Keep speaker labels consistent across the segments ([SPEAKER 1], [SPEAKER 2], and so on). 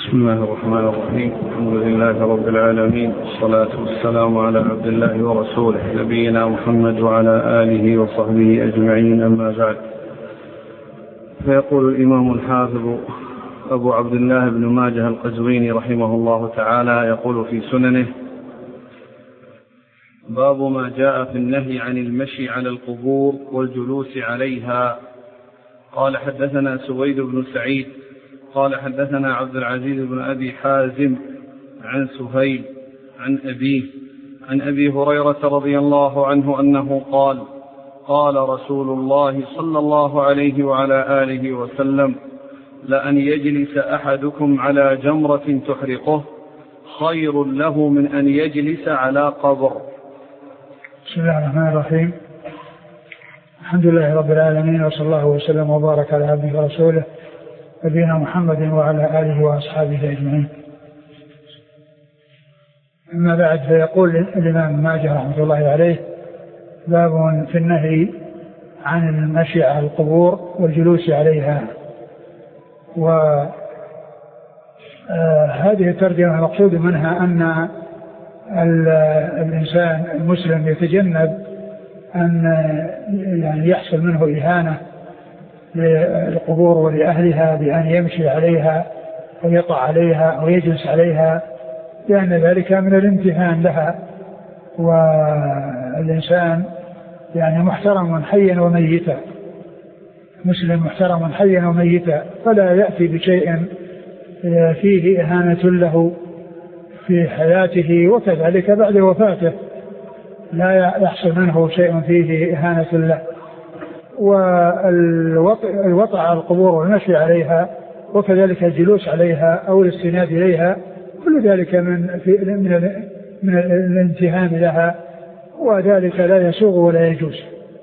[SPEAKER 1] بسم الله الرحمن الرحيم. الحمد لله رب العالمين، والصلاة والسلام على عبد الله ورسوله نبينا محمد وعلى آله وصحبه أجمعين، أما بعد. فيقول الإمام الحافظ أبو عبد الله بن ماجه القزويني رحمه الله تعالى، يقول في سننه: باب ما جاء في النهي عن المشي على القبور والجلوس عليها. قال: حدثنا سويد بن سعيد قال: حدثنا عبد العزيز بن أبي حازم عن سهيل عن أبيه عن أبي هريرة رضي الله عنه أنه قال: قال رسول الله صلى الله عليه وعلى آله وسلم: لأن يجلس أحدكم على جمرة تحرقه خير له من أن يجلس على قبر.
[SPEAKER 2] بسم الله الرحمن الرحيم. الحمد لله رب العالمين، وصلى الله وسلم وبارك على عبده ورسوله نبينا محمد وعلى آله وأصحابه أجمعين. أما بعد، فيقول الإمام ماجه رحمة الله عليه: باب في النهي عن المشي على القبور والجلوس عليها. وهذه الترجمة المقصود منها أن الإنسان المسلم يتجنب أن يعني يحصل منه إهانة للقبور ولأهلها بأن يمشي عليها أو يطع عليها أو يجلس عليها، لأن ذلك من الامتهان لها. والإنسان يعني محترم حيا وميتا، مسلم محترم حيا وميتا، فلا يأتي بشيء فيه إهانة له في حياته، وكذلك بعد وفاته لا يحصل منه شيء فيه إهانة له. والوطع على القبور والمشي عليها وكذلك الجلوس عليها أو الاستناد إليها، كل ذلك من الامتهان لها، وذلك لا يسوغ ولا يجوز.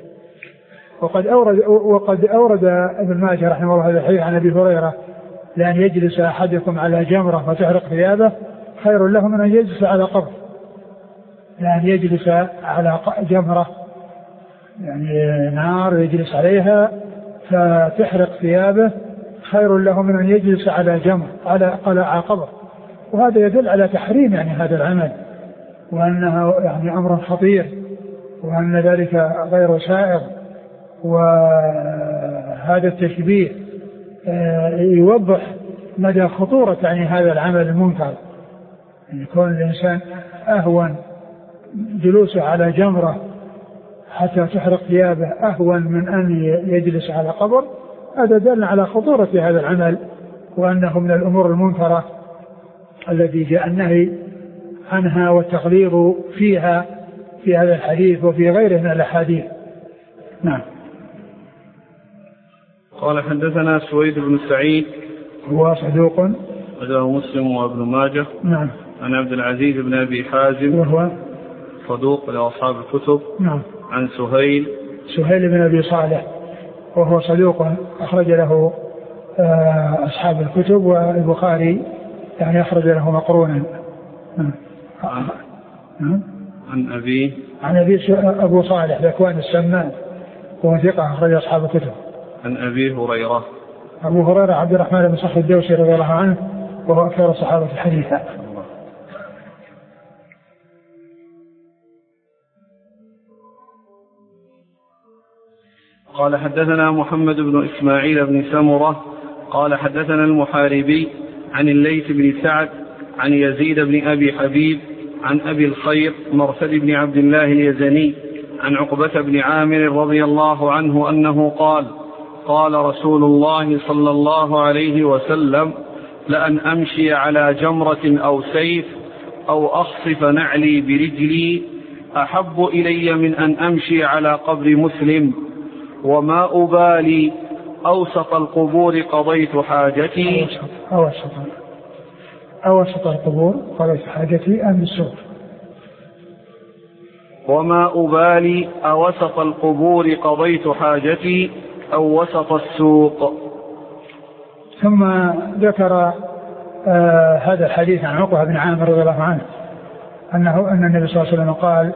[SPEAKER 2] وقد أورد ابن ماجه رحمه الله هذا الحديث عن أبي هريرة: لأن يجلس أحدكم على جمرة فتحرق ثيابه خير له من أن يجلس على قبر. لأن يجلس على جمرة يعني نار يجلس عليها فتحرق ثيابه خير له من أن يجلس على جمر على قبر. وهذا يدل على تحريم يعني هذا العمل، وأنه يعني أمر خطير، وأن ذلك غير سائغ. وهذا التشبيه يوضح مدى خطورة يعني هذا العمل المنكر، أن يكون الإنسان أهون جلوسه على جمرة حتى تحرق ثيابه أهون من أن يجلس على قبر. هذا دل على خطورة هذا العمل، وأنه من الأمور المنكرة التي جاء النهي عنها والتغليظ فيها في هذا الحديث وفي غيره من الأحاديث. نعم.
[SPEAKER 1] قال: حدثنا سويد بن سعيد
[SPEAKER 2] هو صدوق
[SPEAKER 1] أخرجه مسلم وابن ماجه.
[SPEAKER 2] نعم.
[SPEAKER 1] عن عبد العزيز بن أبي حازم
[SPEAKER 2] وهو
[SPEAKER 1] صدوق لأصحاب الكتب.
[SPEAKER 2] نعم.
[SPEAKER 1] عن سهيل
[SPEAKER 2] بن أبي صالح وهو صدوق أخرج له أصحاب الكتب، والبخاري يعني أخرج له مقرونا.
[SPEAKER 1] عن أبي
[SPEAKER 2] أبو صالح ذكوان السمان وهو ثقة أخرج أصحاب الكتب.
[SPEAKER 1] عن أبي هريرة
[SPEAKER 2] أبو هريرة عبد الرحمن بن صخر الدوسي رضي الله عنه، وهو أكثر الصحابة حديثا.
[SPEAKER 1] قال: حدثنا محمد بن إسماعيل بن سمرة قال: حدثنا المحاربي عن الليث بن سعد عن يزيد بن أبي حبيب عن أبي الخير مرثد بن عبد الله اليزني عن عقبة بن عامر رضي الله عنه أنه قال: قال رسول الله صلى الله عليه وسلم: لأن أمشي على جمرة أو سيف أو أخصف نعلي برجلي أحب إلي من أن أمشي على قبر مسلم، وما أبالي أوسط القبور قضيت حاجتي.
[SPEAKER 2] أوسط القبور قضيت حاجتي أم بالسوق؟
[SPEAKER 1] وما أبالي أوسط القبور قضيت حاجتي أو وسط السوق.
[SPEAKER 2] ثم ذكر هذا الحديث عن عقبة بن عامر رضي الله عنه أن النبي صلى الله عليه وسلم قال: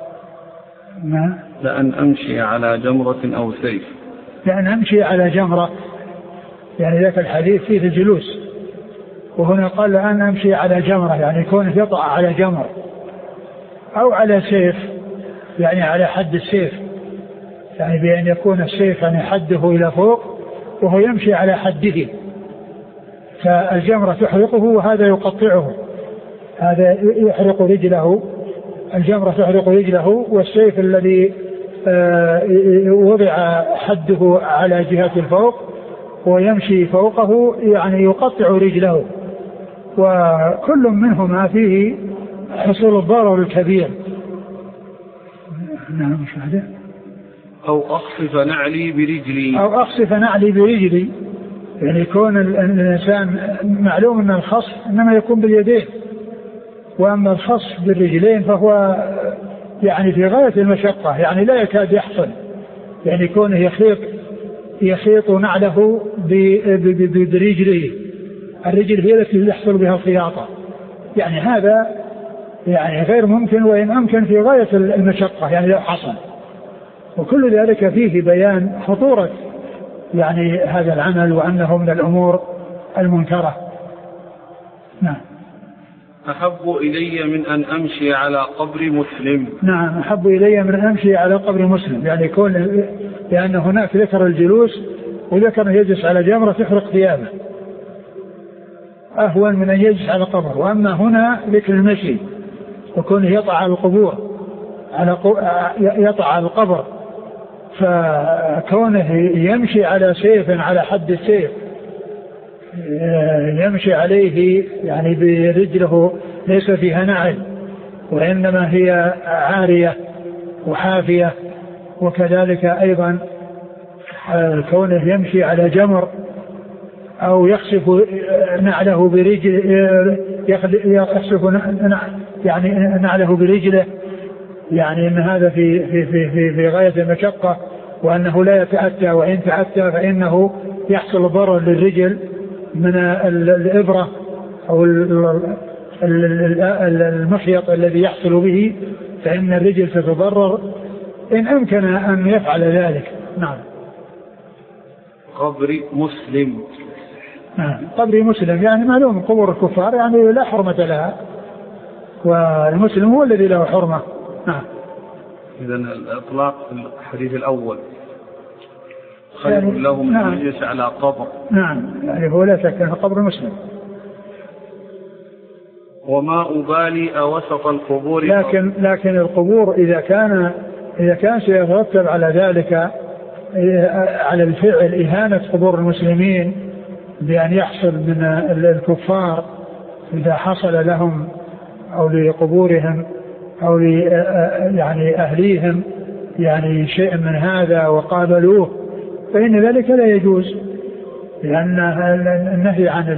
[SPEAKER 1] لأن أمشي على جمرة أو سيف.
[SPEAKER 2] لأن أمشي على جمرة يعني ذاك الحديث فيه الجلوس، وهنا قال الآن أمشي على جمرة، يعني كونه يطع على جمر أو على سيف، يعني على حد السيف، يعني بأن يكون السيف يعني حده إلى فوق وهو يمشي على حده، فالجمرة تحرقه وهذا يقطعه، هذا يحرق رجله، الجمرة تحرق رجله، والسيف الذي وضع حده على جهة الفوق ويمشي فوقه يعني يقطع رجله، وكل منهما فيه حصول الضرر الكبير. نعم مش هذا.
[SPEAKER 1] أو أخصف نعلي برجلي،
[SPEAKER 2] أو أخصف نعلي برجلي، يعني يكون الإنسان معلوم أن الخصف إنما يكون باليدين، وأما الخصف بالرجلين فهو يعني في غاية المشقة، يعني لا يكاد يحصل، يعني يكون يخيط نعله برجليه، الرجل هي التي يحصل بها الخياطة، يعني هذا يعني غير ممكن، وإن أمكن في غاية المشقة يعني لو حصل. وكل ذلك فيه بيان خطورة يعني هذا العمل وأنه من الأمور المنكرة. نعم.
[SPEAKER 1] أحب إلي من أن أمشي على قبر مسلم.
[SPEAKER 2] نعم أحب إلي من أن أمشي على قبر مسلم، يعني يكون لأن هناك ذكر الجلوس وذكر يجلس على جمرة تحرق ثيابه، أهون من أن يجلس على قبر. وأما هنا ذكر المشي وكونه يطع على القبور يطع على القبر، فكونه يمشي على سيف على حد السيف يمشي عليه يعني برجله ليس فيها نعل وإنما هي عارية وحافية، وكذلك أيضا كونه يمشي على جمر أو يخسف نعله برجل يخسف يعني نعله برجله، يعني أن هذا في غاية المشقة، وأنه لا يتأتى، وإن تأتى فإنه يحصل ضرر للرجل من الإبرة أو المخيط الذي يحصل به، فإن الرجل تتضرر إن أمكن أن يفعل ذلك. نعم.
[SPEAKER 1] قبر مسلم.
[SPEAKER 2] نعم قبر مسلم، يعني معلوم قبور الكفار يعني لا حرمة لها، والمسلم هو الذي له حرمة. نعم.
[SPEAKER 1] إذن الإطلاق في الحديث الأول خير يعني له من أن يجلس على قبر.
[SPEAKER 2] نعم يعني هو لا شك أنه قبر مسلم.
[SPEAKER 1] وما أبالي أوسط القبور،
[SPEAKER 2] لكن القبور إذا كان سيترتب على ذلك على الفعل إهانة قبور المسلمين بأن يحصل من الكفار إذا حصل لهم أو لقبورهم أو يعني أهليهم يعني شيء من هذا وقابلوه، فإن ذلك لا يجوز، لأن النهي عن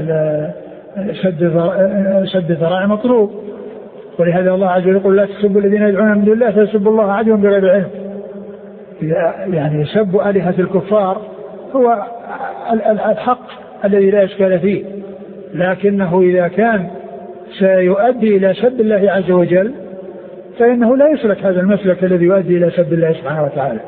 [SPEAKER 2] سد ذرائع مطلوب. ولهذا الله عز وجل يقول لا تسبوا الذين يدعون من دون الله فيسبوا الله عدوا بغير علم. يعني سب آلهة الكفار هو الحق الذي لا إشكال فيه، لكنه إذا كان سيؤدي إلى سب الله عز وجل فإنه لا يسلك هذا المسلك الذي يؤدي إلى سب الله سبحانه وتعالى.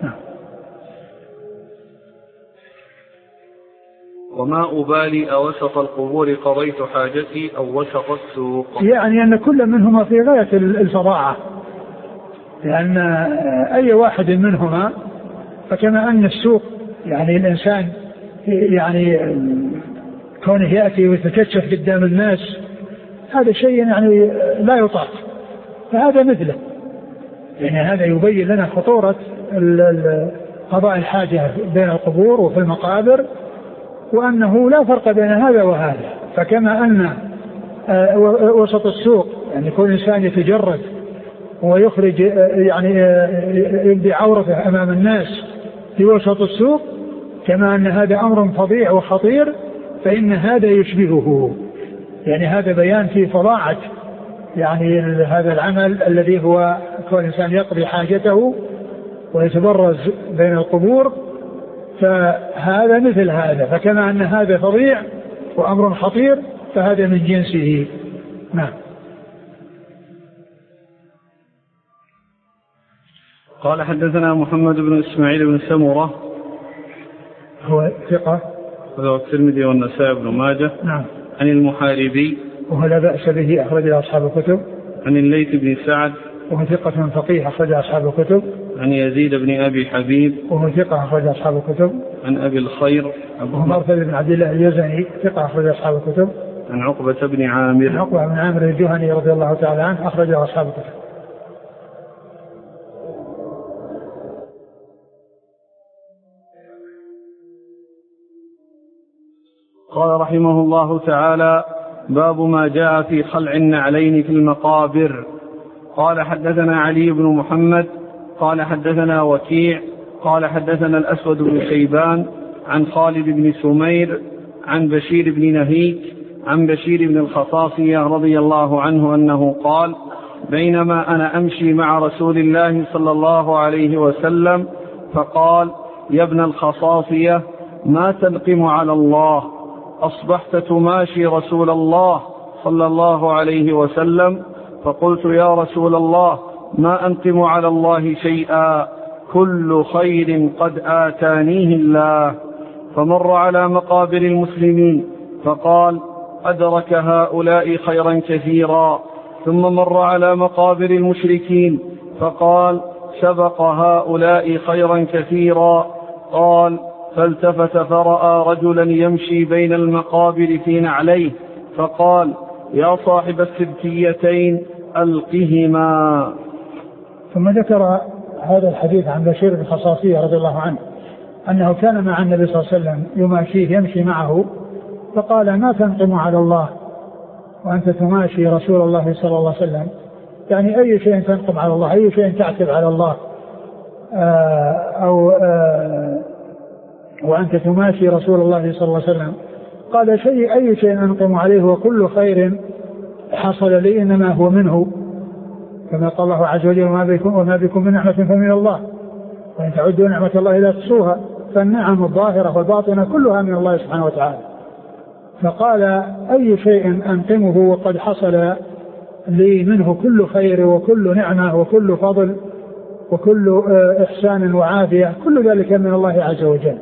[SPEAKER 1] وما أبالي أوسط القبور قضيت حاجتي أو وسط السوق،
[SPEAKER 2] يعني أن كل منهما في غاية الفظاعة، لأن أي واحد منهما فكما أن السوق يعني الإنسان يعني كونه يأتي ويتكشف قدام الناس هذا شيء يعني لا يطاق، فهذا مثله، يعني هذا يبين لنا خطورة قضاء الحاجة بين القبور وفي المقابر، وأنه لا فرق بين هذا وهذا. فكما أن وسط السوق يعني يكون إنسان يتجرد ويخرج يعني يبدي عورته أمام الناس في وسط السوق، كما أن هذا أمر فظيع وخطير فإن هذا يشبهه، يعني هذا بيان في فظاعة يعني هذا العمل الذي هو كون إنسان يقضي حاجته ويتبرز بين القبور، فهذا مثل هذا. فكما أن هذا فظيع وأمر خطير فهذا من جنسه. نعم.
[SPEAKER 1] قال حدثنا محمد بن إسماعيل بن سمرة
[SPEAKER 2] هو ثقة،
[SPEAKER 1] وهو الترمذي والنسائي بن ماجه.
[SPEAKER 2] نعم.
[SPEAKER 1] عن المحاربي
[SPEAKER 2] وهو لا بأس به أخرج أصحاب الكتب.
[SPEAKER 1] عن الليث بن سعد
[SPEAKER 2] وهو ثقة فقيه أخرج أصحاب الكتب.
[SPEAKER 1] عن يزيد بن أبي حبيب
[SPEAKER 2] وهو ثقة أخرج أصحاب الكتب.
[SPEAKER 1] عن أبي الخير
[SPEAKER 2] وهو مرثد بن عبد الله اليزني ثقة أخرج أصحاب الكتب.
[SPEAKER 1] عن عقبة بن عامر.
[SPEAKER 2] عن عقبة بن عامر الجهني رضي الله تعالى عنه أخرج أصحاب الكتب.
[SPEAKER 1] قال رحمه الله تعالى: باب ما جاء في خلع النعلين في المقابر. قال: حدثنا علي بن محمد قال حدثنا وكيع قال حدثنا الأسود بن شيبان عن خالد بن سمير عن بشير بن نهيك عن بشير بن الخصاصية رضي الله عنه أنه قال: بينما أنا أمشي مع رسول الله صلى الله عليه وسلم فقال: يا ابن الخصاصية، ما تنقم على الله؟ أصبحت تماشي رسول الله صلى الله عليه وسلم. فقلت: يا رسول الله، ما أنقم على الله شيئا، كل خير قد آتانيه الله. فمر على مقابر المسلمين فقال: أدرك هؤلاء خيرا كثيرا. ثم مر على مقابر المشركين فقال: سبق هؤلاء خيرا كثيرا. قال: فالتفت فرأى رجلا يمشي بين المقابر في نعليه فقال: يا صاحب السبتيتين ألقهما.
[SPEAKER 2] ثم ذكر هذا الحديث عن بشير بن الخصاصية رضي الله عنه أنه كان مع النبي صلى الله عليه وسلم يماشيه يمشي معه فقال: ما تنقم على الله وأنت تماشي رسول الله صلى الله عليه وسلم؟ يعني أي شيء تنقم على الله، أي شيء تعتب على الله، وأنت تماشي رسول الله صلى الله عليه وسلم. قال: أي شيء أنقم عليه وكل خير حصل لي إنما هو منه، كما قال الله عز وجل: وما بكم من نعمة فمن الله، وإن تعدوا نعمة الله لا تحصوها. فالنعم الظاهرة والباطنة كلها من الله سبحانه وتعالى. فقال: أي شيء أنقمه وقد حصل لي منه كل خير وكل نعمة وكل فضل وكل إحسان وعافية، كل ذلك من الله عز وجل.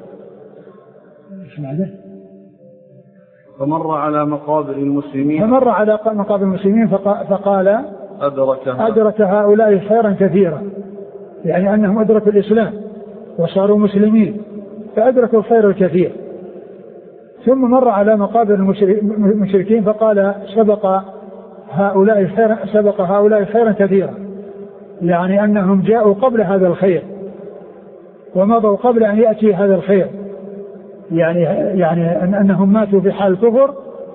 [SPEAKER 1] فمر على مقابر المسلمين
[SPEAKER 2] فقال: أدرك هؤلاء خيرا كثيرا، يعني أنهم أدركوا الإسلام وصاروا مسلمين فأدركوا الخير الكثير. ثم مر على مقابر المشركين فقال: سبق هؤلاء خيرا كثيرا، يعني أنهم جاءوا قبل هذا الخير ومضوا قبل أن يأتي هذا الخير، يعني أنهم ماتوا في حال الكفر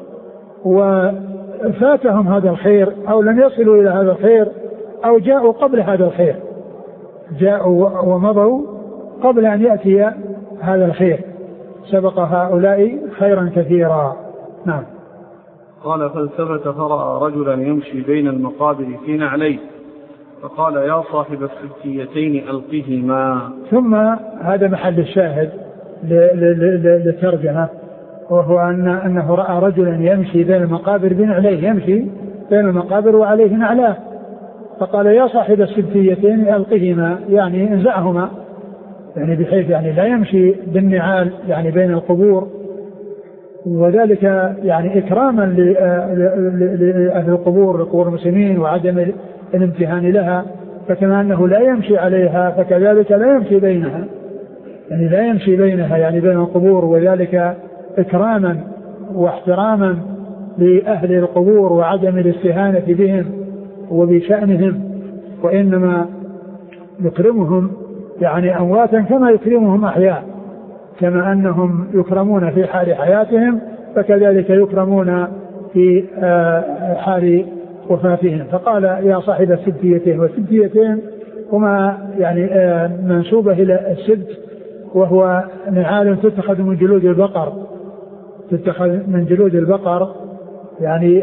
[SPEAKER 2] وفاتهم هذا الخير أو لم يصلوا إلى هذا الخير أو جاءوا قبل هذا الخير، جاءوا ومضوا قبل أن يأتي هذا الخير. سبق هؤلاء خيرا كثيرا. نعم.
[SPEAKER 1] قال: فالتفت فرأى رجلا يمشي بين المقابر في نعليه فقال: يا صاحب السبتيتين ألقهما.
[SPEAKER 2] ثم هذا محل الشاهد للترجمة، وهو أنه رأى رجلا يمشي بين المقابر بنعليه، يمشي بين المقابر وعليه نعلاه، فقال: يا صاحب السبتيتين ألقهما، يعني انزعهما، يعني بحيث يعني لا يمشي بالنعال يعني بين القبور، وذلك يعني إكراما لأهل القبور لقبور المسلمين وعدم الامتهان لها. فكما أنه لا يمشي عليها فكذلك لا يمشي بينها، يعني لا يمشي بينها يعني بين القبور، وذلك إكراما واحتراما لأهل القبور وعدم الاستهانة بهم وبشأنهم، وإنما يكرمهم يعني أمواتا كما يكرمهم أحياء، كما أنهم يكرمون في حال حياتهم فكذلك يكرمون في حال وفاتهم. فقال: يا صاحب السبتيتين، والسبتيتين هما يعني منسوبة إلى السبت، وهو نعال تتخذ من جلود البقر، تتخذ من جلود البقر، يعني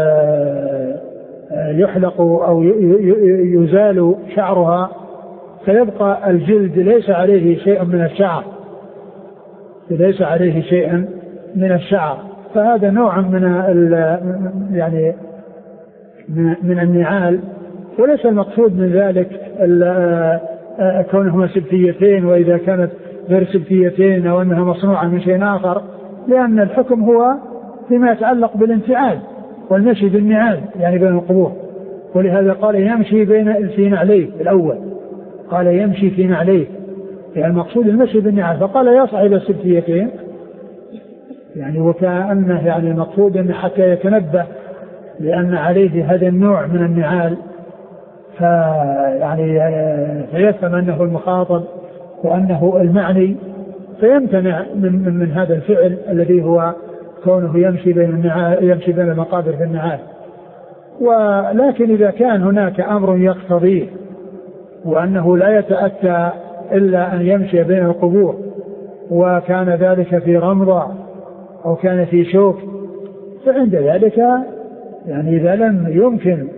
[SPEAKER 2] يحلق أو يزال شعرها فيبقى الجلد ليس عليه شيء من الشعر، ليس عليه شيء من الشعر. فهذا نوع من يعني من النعال، وليس المقصود من ذلك كونهما سبتيتين، وإذا كانت غير سبتيتين أو أنها مصنوعة من شيء آخر، لأن الحكم هو فيما يتعلق بالانتعال والمشي بالنعال يعني بين القبور. ولهذا قال يمشي في نعليه الأول، قال يمشي في نعليه يعني المقصود المشي بالنعال. فقال يا صاحب السبتيتين يعني وكأنه يعني المقصود أن حتى يتنبه لأن عليه هذا النوع من النعال فيعني فيفهم أنه المخاطب وأنه المعني فيمتنع من هذا الفعل الذي هو كونه يمشي بين المقابر في النعال. ولكن إذا كان هناك أمر يقتضيه وأنه لا يتأتى إلا أن يمشي بين القبور وكان ذلك في رمضة أو كان في شوك فعند ذلك يعني إذا لم يمكن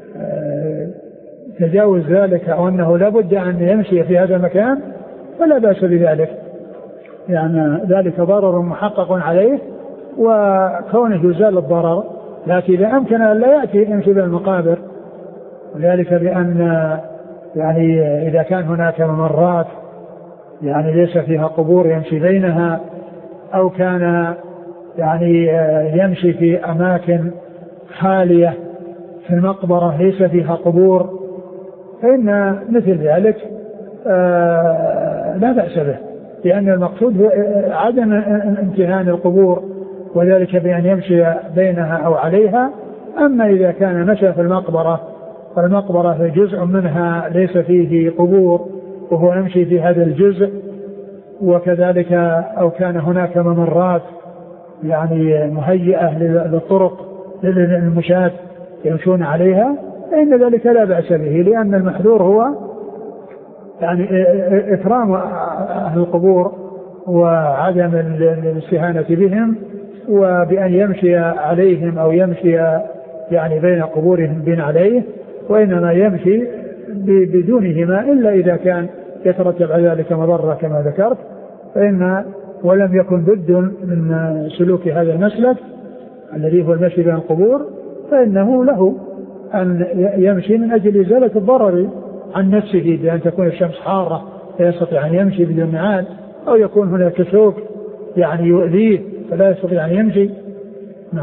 [SPEAKER 2] تجاوز ذلك أو أنه لابد أن يمشي في هذا المكان فلا بأس بذلك، يعني ذلك ضرر محقق عليه وكونه يزال الضرر. لكن إذا أمكن أن لا يمشي بين المقابر وذلك بأن يعني إذا كان هناك ممرات يعني ليس فيها قبور يمشي بينها أو كان يعني يمشي في أماكن خالية في المقبرة ليس فيها قبور فإن مثل ذلك لا بأس به، لأن المقصود هو عدم امتهان القبور وذلك بأن يمشي بينها أو عليها. أما إذا كان مشى في المقبرة فالمقبرة جزء منها ليس فيه قبور وهو يمشي في هذا الجزء وكذلك أو كان هناك ممرات يعني مهيئة للطرق للمشاة يمشون عليها فإن ذلك لا بأس به، لأن المحذور هو يعني إكرام أهل القبور وعدم الاستهانة بهم وبأن يمشي عليهم أو يمشي يعني بين قبورهم بين عليه، وإنما يمشي بدونهما إلا إذا كان يترتب على ذلك مضرة كما ذكرت فإن ولم يكن بد من سلوك هذا المسلك الذي هو المشي بين القبور فإنه له أن يمشي من أجل إزالة الضرر عن نفسه بأن تكون الشمس حارة لا يستطيع أن يمشي بدون نعال أو يكون هناك شوك يعني يؤذيه فلا يستطيع أن يمشي. نعم.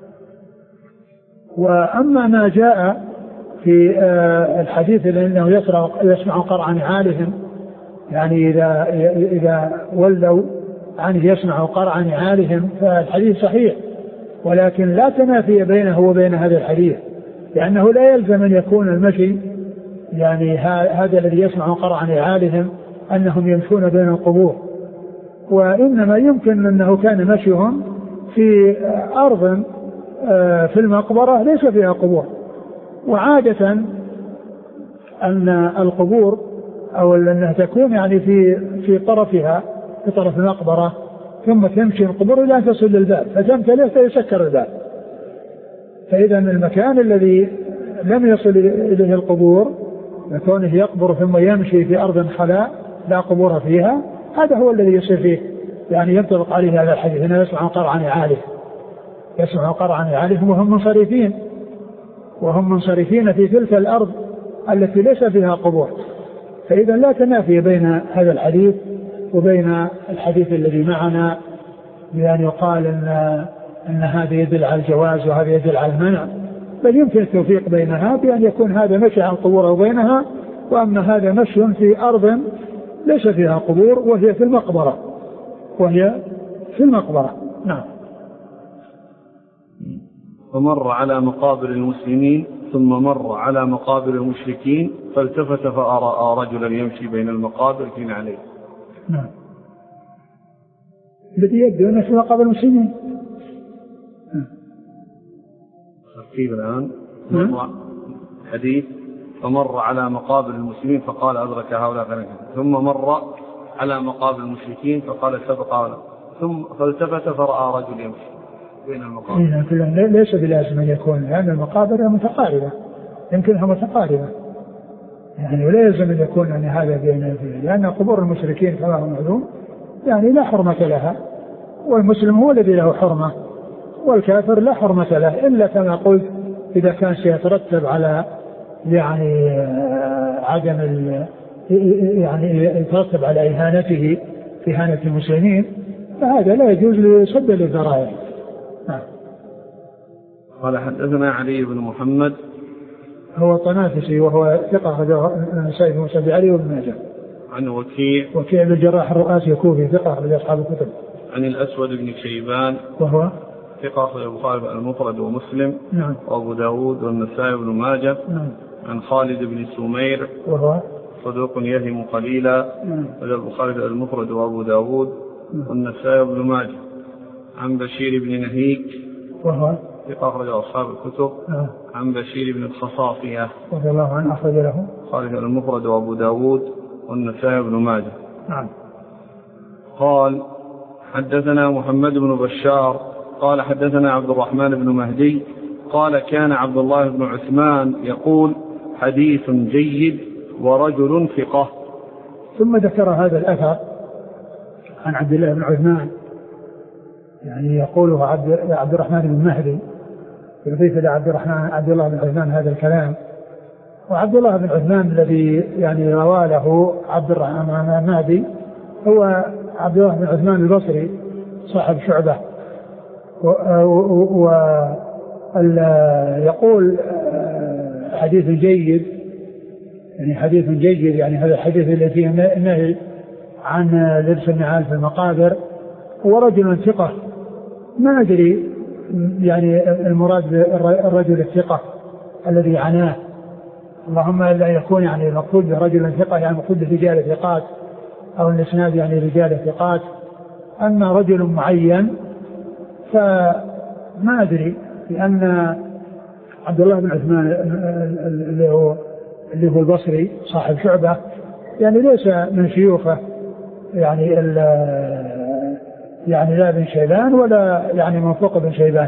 [SPEAKER 2] وأما ما جاء في الحديث أنه يسمع قرع نعالهم يعني إذا ولوا عنه يسمع قرع نعالهم فالحديث صحيح، ولكن لا تنافي بينه وبين هذا الحديث لأنه لا يلزم أن يكون المشي يعني هذا الذي يسمع قرع نعالهم أنهم يمشون بين القبور، وإنما يمكن أنه كان مشيهم في أرض في المقبرة ليس فيها قبور. وعادة أن القبور أو أنها تكون يعني في طرفها في طرف المقبرة ثم تمشي القبور إلى أن تصل للباب فتمتلئ فيسكر الباب. فإذا المكان الذي لم يصل إليه القبور كونه يقبر ثم يمشي في أرض خلاء لا قبور فيها هذا هو الذي يصير فيه يعني ينطبق عليه هذا الحديث أنه يسمع قرع نعالهم يسمع قرع نعالهم وهم منصرفين في تلك الأرض التي ليس فيها قبور. فإذا لا تنافي بين هذا الحديث وبين الحديث الذي معنا بأن يقال أن هذا يدل على الجواز وهذا يدل على المنع، بل يمكن التوفيق بينها بأن يكون هذا مشي عن القبور أو بينها وأما هذا مشي في أرض ليس فيها قبور وهي في المقبرة. نعم.
[SPEAKER 1] فمر على مقابر المسلمين ثم مر على مقابر المشركين فالتفت فرأى رجلا يمشي بين المقابر في نعليه.
[SPEAKER 2] نعم. الذي يبدو أنه في مقابر المسلمين.
[SPEAKER 1] ترتيب الآن حديث فمر على مقابر المسلمين فقال أدرك هؤلاء ثم مر على مقابر المشركين فقال سبق هؤلاء ثم فالتفت فرأى رجل يمشي بين المقابر.
[SPEAKER 2] ليس بلازم أن يكون لأن المقابر متقاربة يمكنها متقاربة يعني ولا يلزم أن يكون يعني هذا بين لأن قبور المشركين كما هو معلوم يعني لا حرمة لها والمسلم هو الذي له حرمة والكافر لا حرمة له إلا كما قلت إذا كان سيترتب على يعني عدم يعني يترتب على إهانته إهانة المسلمين فهذا لا يجوز لصد للذرائع.
[SPEAKER 1] قال حدثنا علي بن محمد
[SPEAKER 2] هو الطنافسي وهو ثقة أخرجه النسائي في مسند علي وابن ماجه.
[SPEAKER 1] عن وكيع
[SPEAKER 2] بن الجراح الرؤاسي الكوفي ثقة أخرج أصحاب الكتب.
[SPEAKER 1] عن الأسود بن شيبان وهو ثقة أخرج البخاري المفرد ومسلم.
[SPEAKER 2] نعم.
[SPEAKER 1] وأبو داود والنسائي بن ماجه.
[SPEAKER 2] نعم.
[SPEAKER 1] عن خالد بن سمير
[SPEAKER 2] وهو
[SPEAKER 1] صدوق يهم قليلا.
[SPEAKER 2] نعم.
[SPEAKER 1] البخاري المفرد وأبو داود. نعم. والنسائي بن ماجه. عن بشير بن نهيك
[SPEAKER 2] وهو
[SPEAKER 1] ثقة أخرج أصحاب الكتب.
[SPEAKER 2] نعم.
[SPEAKER 1] عن بشير بن الخصاصية
[SPEAKER 2] رضي الله عنه أخرج له
[SPEAKER 1] خالد المفرد وأبو داود والنسائي بن ماجه.
[SPEAKER 2] نعم.
[SPEAKER 1] قال حدثنا محمد بن بشار قال حدثنا عبد الرحمن بن مهدي قال كان عبد الله بن عثمان يقول حديث جيد ورجل ثقة.
[SPEAKER 2] ثم ذكر هذا الأثر عن عبد الله بن عثمان، يعني يقوله عبد الرحمن بن مهدي، يضيف إلى عبد الله بن عثمان هذا الكلام. وعبد الله بن عثمان الذي يعني روى له عبد الرحمن المهدي هو عبد الله بن عثمان البصري صاحب شعبة، ويقول حديث جيد، يعني حديث جيد، يعني هذا الحديث الذي فيه نهي عن لبس النعال في المقابر. ورجل ثقة، ما أدري يعني المراد بالرجل الثقة الذي عناه، اللهم إلا يكون يعني المقصود برجل ثقة يعني مقصود برجال ثقات أو الإسناد يعني رجال ثقات، أما رجل معين فما أدري، لأن عبد الله بن عثمان اللي هو البصري صاحب شعبة يعني ليس من شيوخه يعني لا بن شيبان ولا يعني من فوق بن شيبان،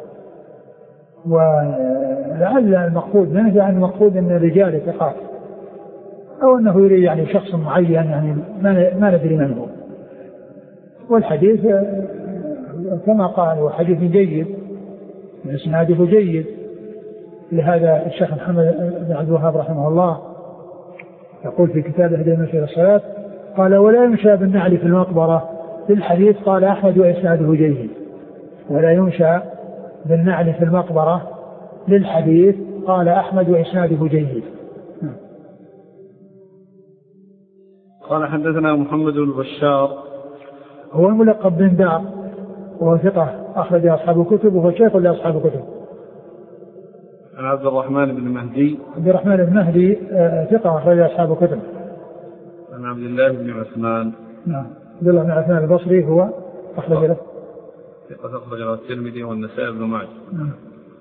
[SPEAKER 2] ولعل المقصود منه يعني المقصود ان الرجال ثقات، او انه يريد يعني شخص معين يعني ما ندري من هو. والحديث كما قال هو حديث جيد، اسناده جيد. لهذا الشيخ محمد بن عبد الوهاب رحمه الله يقول في كتابه هدي المشي الى الصلاة قال ولا يمشى بالنعل في المقبرة للحديث قال أحمد وإسناده جيد. ولا يمشى بالنعل في المقبرة للحديث قال أحمد وإسناده جيد.
[SPEAKER 1] قال حدثنا محمد بن بشار
[SPEAKER 2] هو الملقب بن دار وهو ثقة أخرج أصحاب الكتب وهو شيخ لأصحاب الكتب.
[SPEAKER 1] عن عبد الرحمن بن مهدي
[SPEAKER 2] عبد الرحمن بن مهدي ثقة أخرج أصحاب الكتب.
[SPEAKER 1] عن عبد الله بن عثمان
[SPEAKER 2] نعم. عبد الله بن عثمان البصري هو أخرج له
[SPEAKER 1] ثقة أخرج له الترمذي والنسائي بن ماجه.
[SPEAKER 2] نعم.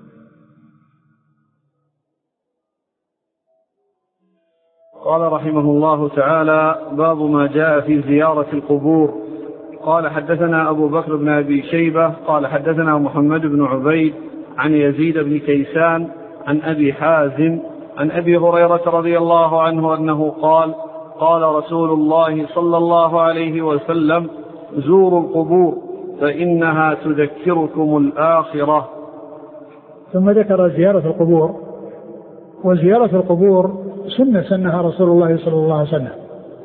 [SPEAKER 1] قال رحمه الله تعالى باب ما جاء في زيارة القبور. قال حدثنا أبو بكر بن أبي شيبة قال حدثنا محمد بن عبيد عن يزيد بن كيسان عن أبي حازم عن أبي هريرة رضي الله عنه أنه قال قال رسول الله صلى الله عليه وسلم زوروا القبور فإنها تذكركم الآخرة.
[SPEAKER 2] ثم ذكر زيارة القبور. وزيارة القبور سنها رسول الله صلى الله عليه وسلم.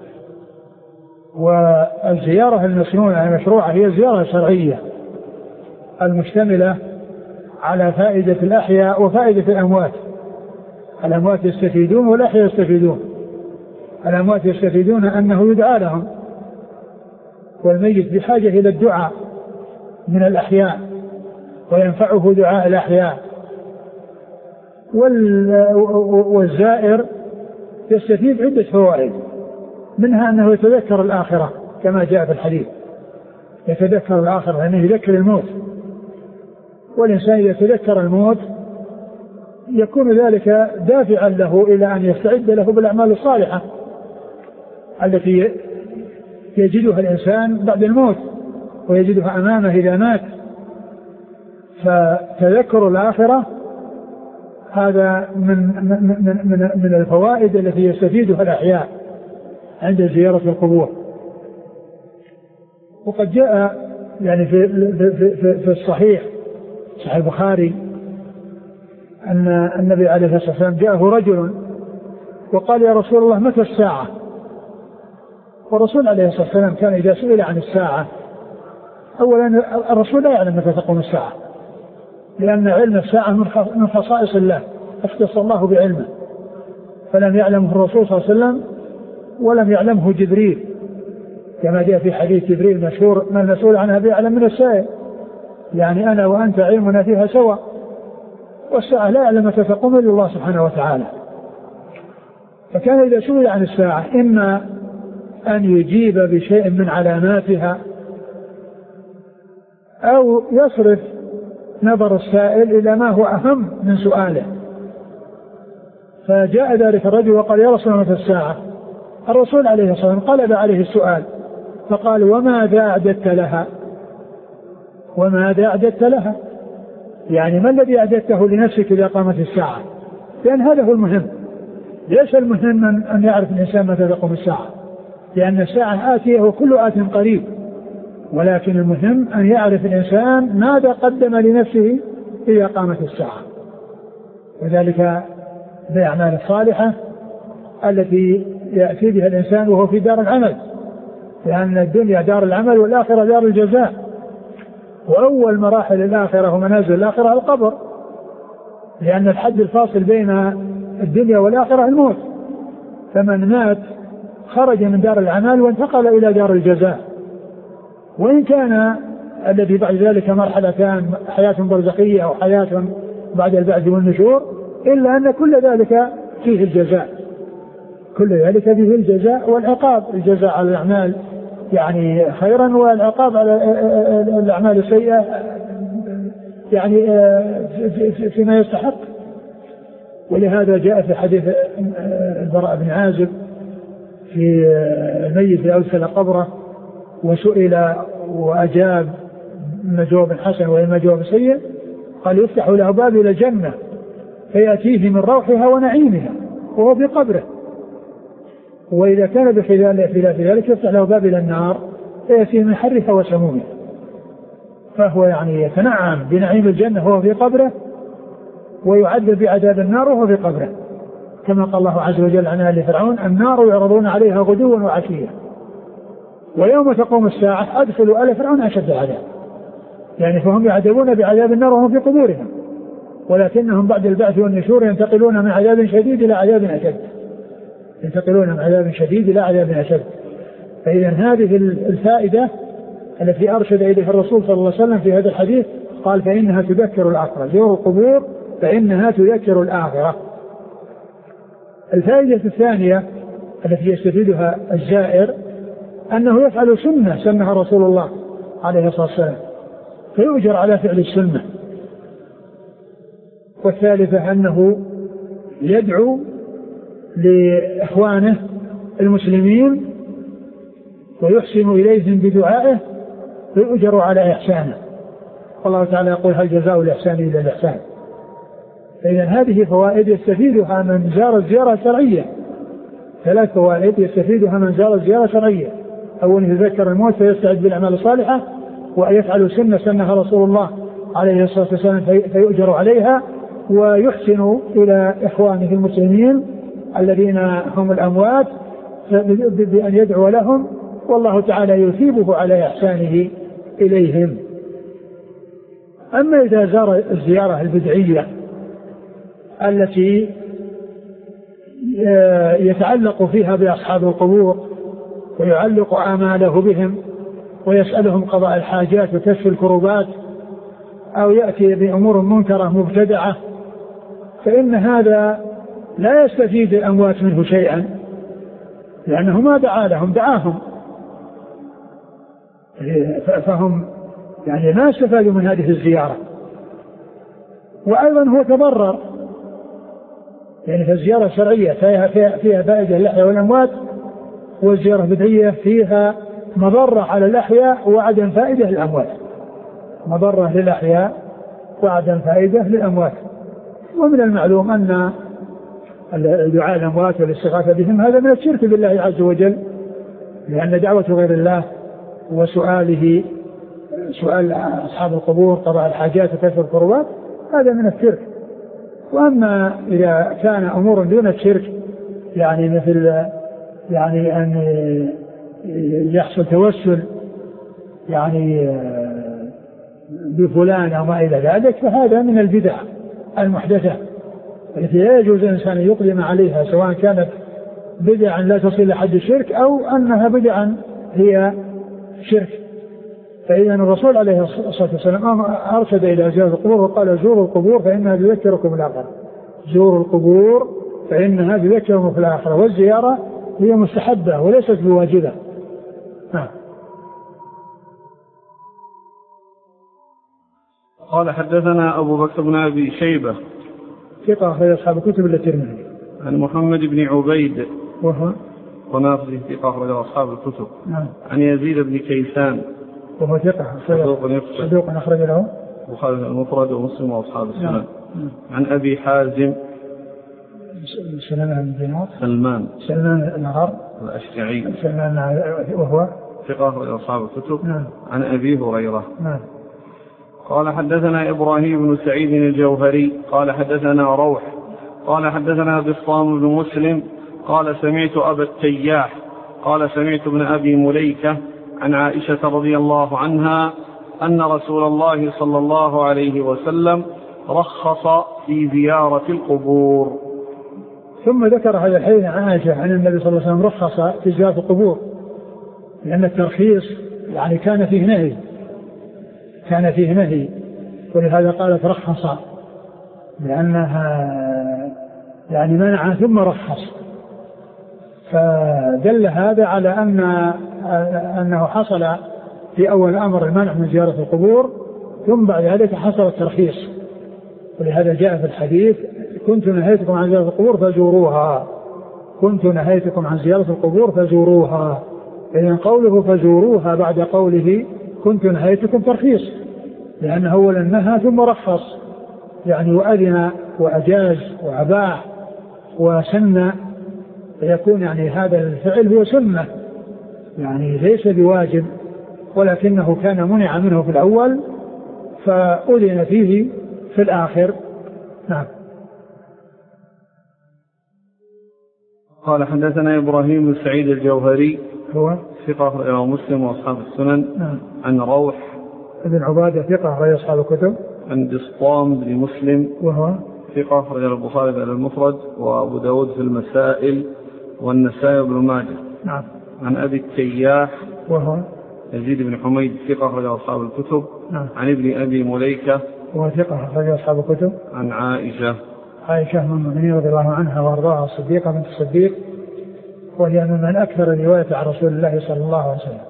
[SPEAKER 2] والزيارة المشروعة هي زيارة شرعية المشتملة على فائدة الأحياء وفائدة الأموات. الأموات يستفيدون والأحياء يستفيدون. الأموات يستفيدون أنه يدعى لهم، والميت بحاجة إلى الدعاء من الأحياء وينفعه دعاء الأحياء، والزائر يستفيد عدة فوائد، منها أنه يتذكر الآخرة كما جاء في الحديث، يتذكر الآخرة لأنه يذكر الموت، والإنسان إذا تذكر الموت يكون ذلك دافعا له إلى أن يستعد له بالأعمال الصالحة التي يجدها الإنسان بعد الموت ويجدها أمامه إذا مات. فتذكر الآخرة هذا من الفوائد التي يستفيدها الأحياء عند زيارة القبور. وقد جاء يعني في الصحيح صحيح البخاري أن النبي عليه الصلاة والسلام جاءه رجل وقال يا رسول الله متى الساعة؟ والرسول عليه الصلاة والسلام كان إذا سئل عن الساعة أولا الرسول لا يعلم متى تقوم الساعة، لأن علم الساعة من خصائص الله، اختص الله بعلمه، فلم يعلمه الرسول صلى الله عليه وسلم ولم يعلمه جبريل، كما جاء في حديث جبريل مشهور: ما المسؤول عنها بأعلم من السائل. يعني أنا وأنت علمنا فيها سواء، والساعة لا يعلم متى تقوم إلا الله سبحانه وتعالى. فكان إذا سئل عن الساعة إما أن يجيب بشيء من علاماتها أو يصرف نظر السائل إلى ما هو أهم من سؤاله. فجاء ذلك الرجل وقال: يا رسول الله متى الساعة؟ الرسول عليه الصلاة والسلام قلب عليه السؤال فقال: وماذا أعددت لها؟ وماذا أعددت لها؟ يعني ما الذي أعددته لنفسك إذا قامت الساعة؟ لأن هذا هو المهم. ليس المهم أن يعرف الإنسان متى تقوم الساعة، لأن الساعة آتية وكل آت قريب، ولكن المهم أن يعرف الإنسان ماذا قدم لنفسه إذا قامت الساعة، وذلك بالأعمال الصالحة التي يأتي بها الإنسان وهو في دار العمل، لأن الدنيا دار العمل والآخرة دار الجزاء، وأول مراحل الآخرة ومنازل الآخرة القبر، لأن الحد الفاصل بين الدنيا والآخرة الموت، فمن مات خرج من دار العمل وانتقل إلى دار الجزاء. وإن كان الذي بعد ذلك مرحلتان: حياة برزخية أو حياة بعد البعث والنشور، إلا أن كل ذلك فيه الجزاء، كل ذلك فيه الجزاء والعقاب، الجزاء على الأعمال يعني خيرا، والعقاب على الأعمال السيئة يعني فيما يستحق. ولهذا جاء في حديث البراء بن عازب في الميت أدخل قبره وسئل وأجاب إما جواب حسن وإما جواب سيء، قال: يفتح له باب إلى الجنة فيأتيه من روحها ونعيمها وهو في قبره، وإذا كان بخلاف ذلك يفتح له باب إلى النار فيأتيه من حرها وسمومها. فهو يعني يتنعم بنعيم الجنة وهو في قبره، ويعذب بعذاب النار وهو في قبره، كما قال الله عز وجل عن آل فرعون: النار يعرضون عليها غدوا وعشيا ويوم تقوم الساعة أدخلوا آل فرعون أشد العذاب. يعني فهم يعذبون بعذاب النار وهم في قبورهم، ولكنهم بعد البعث والنشور ينتقلون من عذاب شديد إلى عذاب أشد، ينتقلون من عذاب شديد إلى عذاب أشد. فإذا هذه الفائدة التي أرشد إليها الرسول صلى الله عليه وسلم في هذا الحديث، قال: فإنها تذكر الآخرة، زوروا القبور فإنها تذكر الآخرة. الفائدة الثانية التي يستفيدها الزائر أنه يفعل سنة سنها رسول الله عليه الصلاة والسلام فيؤجر على فعل السنة. والثالثة أنه يدعو لإخوانه المسلمين ويحسن إليهم بدعائه فيؤجر على إحسانه. والله تعالى يقول: هل جزاء الإحسان إلا الإحسان. فإذا هذه فوائد يستفيدها من زار الزيارة الشرعية، 3 فوائد يستفيدها من زار الزيارة الشرعية: أولا يتذكر الموت فيستعد بالأعمال الصالحة، ويفعل سنة سنها رسول الله عليه الصلاة والسلام فيؤجر عليها، ويحسن إلى إخوانه المسلمين الذين هم الأموات بأن يدعو لهم، والله تعالى يثيبه على إحسانه إليهم. أما إذا زار الزيارة البدعية التي يتعلق فيها بأصحاب القبور ويعلق آماله بهم ويسألهم قضاء الحاجات وكشف الكروبات، أو يأتي بأمور منكرة مبتدعة، فإن هذا لا يستفيد الأموات منه شيئا، لأنه ما دعا لهم، دعاهم، فهم يعني ما استفادوا من هذه الزيارة. وأيضا هو تضرر، يعني في الزيارة الشرعية فيها فائدة للأحياء والأموات، والزيارة البدعية فيها مضرة على الأحياء وعدم فائدة للأموات، مضرة للأحياء وعدم فائدة للأموات. ومن المعلوم أن الدعاء الأموات والاستغاثة بهم هذا من الشرك بالله عز وجل، لأن دعوة غير الله وسؤال أصحاب القبور قضاء الحاجات وكشف الكروبات هذا من الشرك. وأما إذا كان أمور دون الشرك، يعني مثل يعني أن يحصل توسل يعني بفلان أو ما إلى ذلك، فهذا من البدع المحدثة التي لا يجوز الإنسان أن يقدم عليها، سواء كانت بدعا لا تصل لحد الشرك أو أنها بدعا هي شرك. فإذا الرسول عليه الصلاة والسلام أرشد إلى زيارة القبور وقال زوروا القبور فإنها تذكركم الآخرة، زوروا القبور فإنها تذكركم في الآخرة، والزيارة هي مستحبة وليست بواجبة.
[SPEAKER 1] قال حدثنا أبو بكر بن أبي شيبة
[SPEAKER 2] ثقة أخرج أصحاب الكتب إلا الترمذي.
[SPEAKER 1] عن محمد بن عبيد
[SPEAKER 2] وهو
[SPEAKER 1] ونافذ ثقة أخرج أصحاب الكتب.
[SPEAKER 2] نعم.
[SPEAKER 1] عن يزيد بن كيسان
[SPEAKER 2] وهو ثقة صدوق أخرج له
[SPEAKER 1] البخاري المفرد ومسلم وأصحاب السنن.
[SPEAKER 2] نعم.
[SPEAKER 1] عن أبي حازم
[SPEAKER 2] سلمان بن دينار سلمان الغر
[SPEAKER 1] الأشجعي
[SPEAKER 2] وهو
[SPEAKER 1] ثقة أخرج أصحاب الكتب.
[SPEAKER 2] نعم.
[SPEAKER 1] عن أبي هريرة.
[SPEAKER 2] نعم.
[SPEAKER 1] قال حدثنا إبراهيم بن سعيد الجوهري قال حدثنا روح قال حدثنا بسطام بن مسلم قال سمعت أبا التياح قال سمعت ابن أبي مليكة عن عائشة رضي الله عنها أن رسول الله صلى الله عليه وسلم رخص في زيارة القبور.
[SPEAKER 2] ثم ذكر هذا الحديث عن عائشة عن النبي صلى الله عليه وسلم رخص في زيارة القبور، لأن الترخيص يعني كان فيه نهي ولهذا قالت رخص، لأنها يعني منع ثم رخص، فدل هذا على أنه حصل في أول الأمر المنع من زيارة القبور، ثم بعد ذلك حصل الترخيص، ولهذا جاء في الحديث كنت نهيتكم عن زيارة القبور فزوروها. إذن قوله فزوروها بعد قوله كنت نهيتكم ترخيص، لأنه أولا نهى ثم رخص، يعني وأذن وأجاز وأباح وسن، فيكون يعني هذا الفعل هو سنة، يعني ليس بواجب، ولكنه كان منع منه في الأول فأذن فيه في الآخر. نعم.
[SPEAKER 1] قال حدثنا إبراهيم بن سعيد الجوهري
[SPEAKER 2] هو
[SPEAKER 1] ثقة أخرج مسلم وأصحاب السنن.
[SPEAKER 2] نعم.
[SPEAKER 1] عن روح
[SPEAKER 2] ابن عبادة ثقة أخرج أصحاب الكتب.
[SPEAKER 1] عن بسطام بن مسلم وهو ثقة أخرج البخاري في المفرد وأبو داود في المسائل والنسائي بن ماجه.
[SPEAKER 2] نعم.
[SPEAKER 1] عن أبي التياح
[SPEAKER 2] وهو
[SPEAKER 1] يزيد بن حميد ثقة أخرج أصحاب الكتب.
[SPEAKER 2] نعم.
[SPEAKER 1] عن ابن أبي مليكة
[SPEAKER 2] وهو ثقة أخرج أصحاب الكتب.
[SPEAKER 1] عن عائشة
[SPEAKER 2] من المؤمنين رضي الله عنها وارضاها الصديقة بنت الصديق، وهي من أكثر رواية عن رسول الله صلى الله عليه وسلم.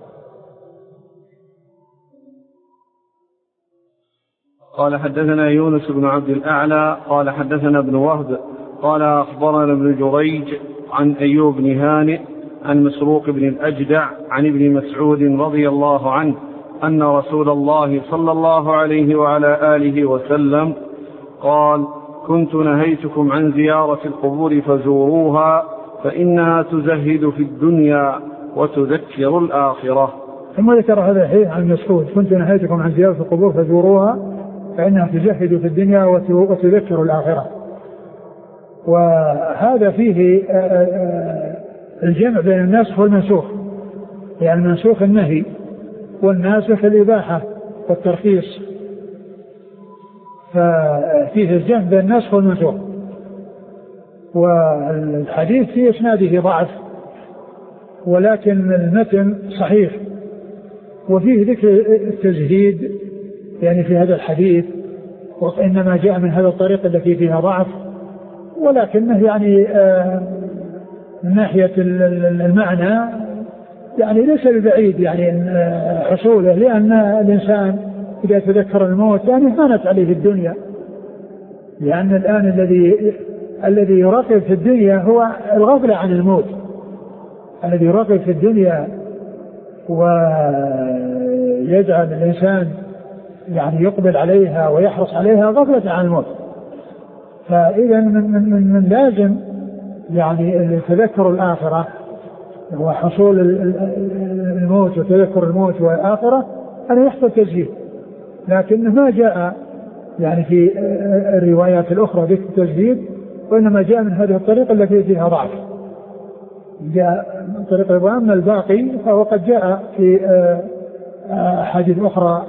[SPEAKER 1] قال حدثنا يونس بن عبد الأعلى قال حدثنا ابن وهب قال أخبرنا ابن جريج عن أيوب بن هانئ عن مسروق بن الأجدع عن ابن مسعود رضي الله عنه أن رسول الله صلى الله عليه وعلى آله وسلم قال كنت نهيتكم عن زيارة القبور فزوروها فإنها تزهد في الدنيا وتذكر الآخرة.
[SPEAKER 2] ثم ذكر هذا الحديث عن مسعود كنت نهيتكم عن زيارة القبور فزوروها فإنها تزهد في الدنيا وتذكر الآخرة. وهذا فيه الجمع بين الناسخ والمنسوخ، يعني المنسوخ النهي والناسخ الإباحة والترخيص، ففيه الجمع بين الناسخ والمنسوخ. والحديث في إسناده ضعف، ولكن المتن صحيح، وفيه ذكر التزهيد يعني في هذا الحديث، وإنما جاء من هذا الطريق التي فيها ضعف، ولكنه يعني من ناحية المعنى يعني ليس ببعيد يعني حصوله، لأن الإنسان إذا تذكر الموت يعني هانت عليه الدنيا، لأن الآن الذي يراقب في الدنيا هو الغفلة عن الموت، الذي يراقب في الدنيا ويجعل الإنسان يعني يقبل عليها ويحرص عليها غفلة عن الموت. فإذا من لازم يعني تذكر الآخرة وحصول الموت وتذكر الموت والآخرة أن يحصل تزهيد، لكنه ما جاء يعني في الروايات الأخرى ذكر التزهيد، وإنما جاء من هذه الطريقة التي فيها ضعف، جاء من طريق الرواية. أما الباقي فهو قد جاء في أحاديث أخرى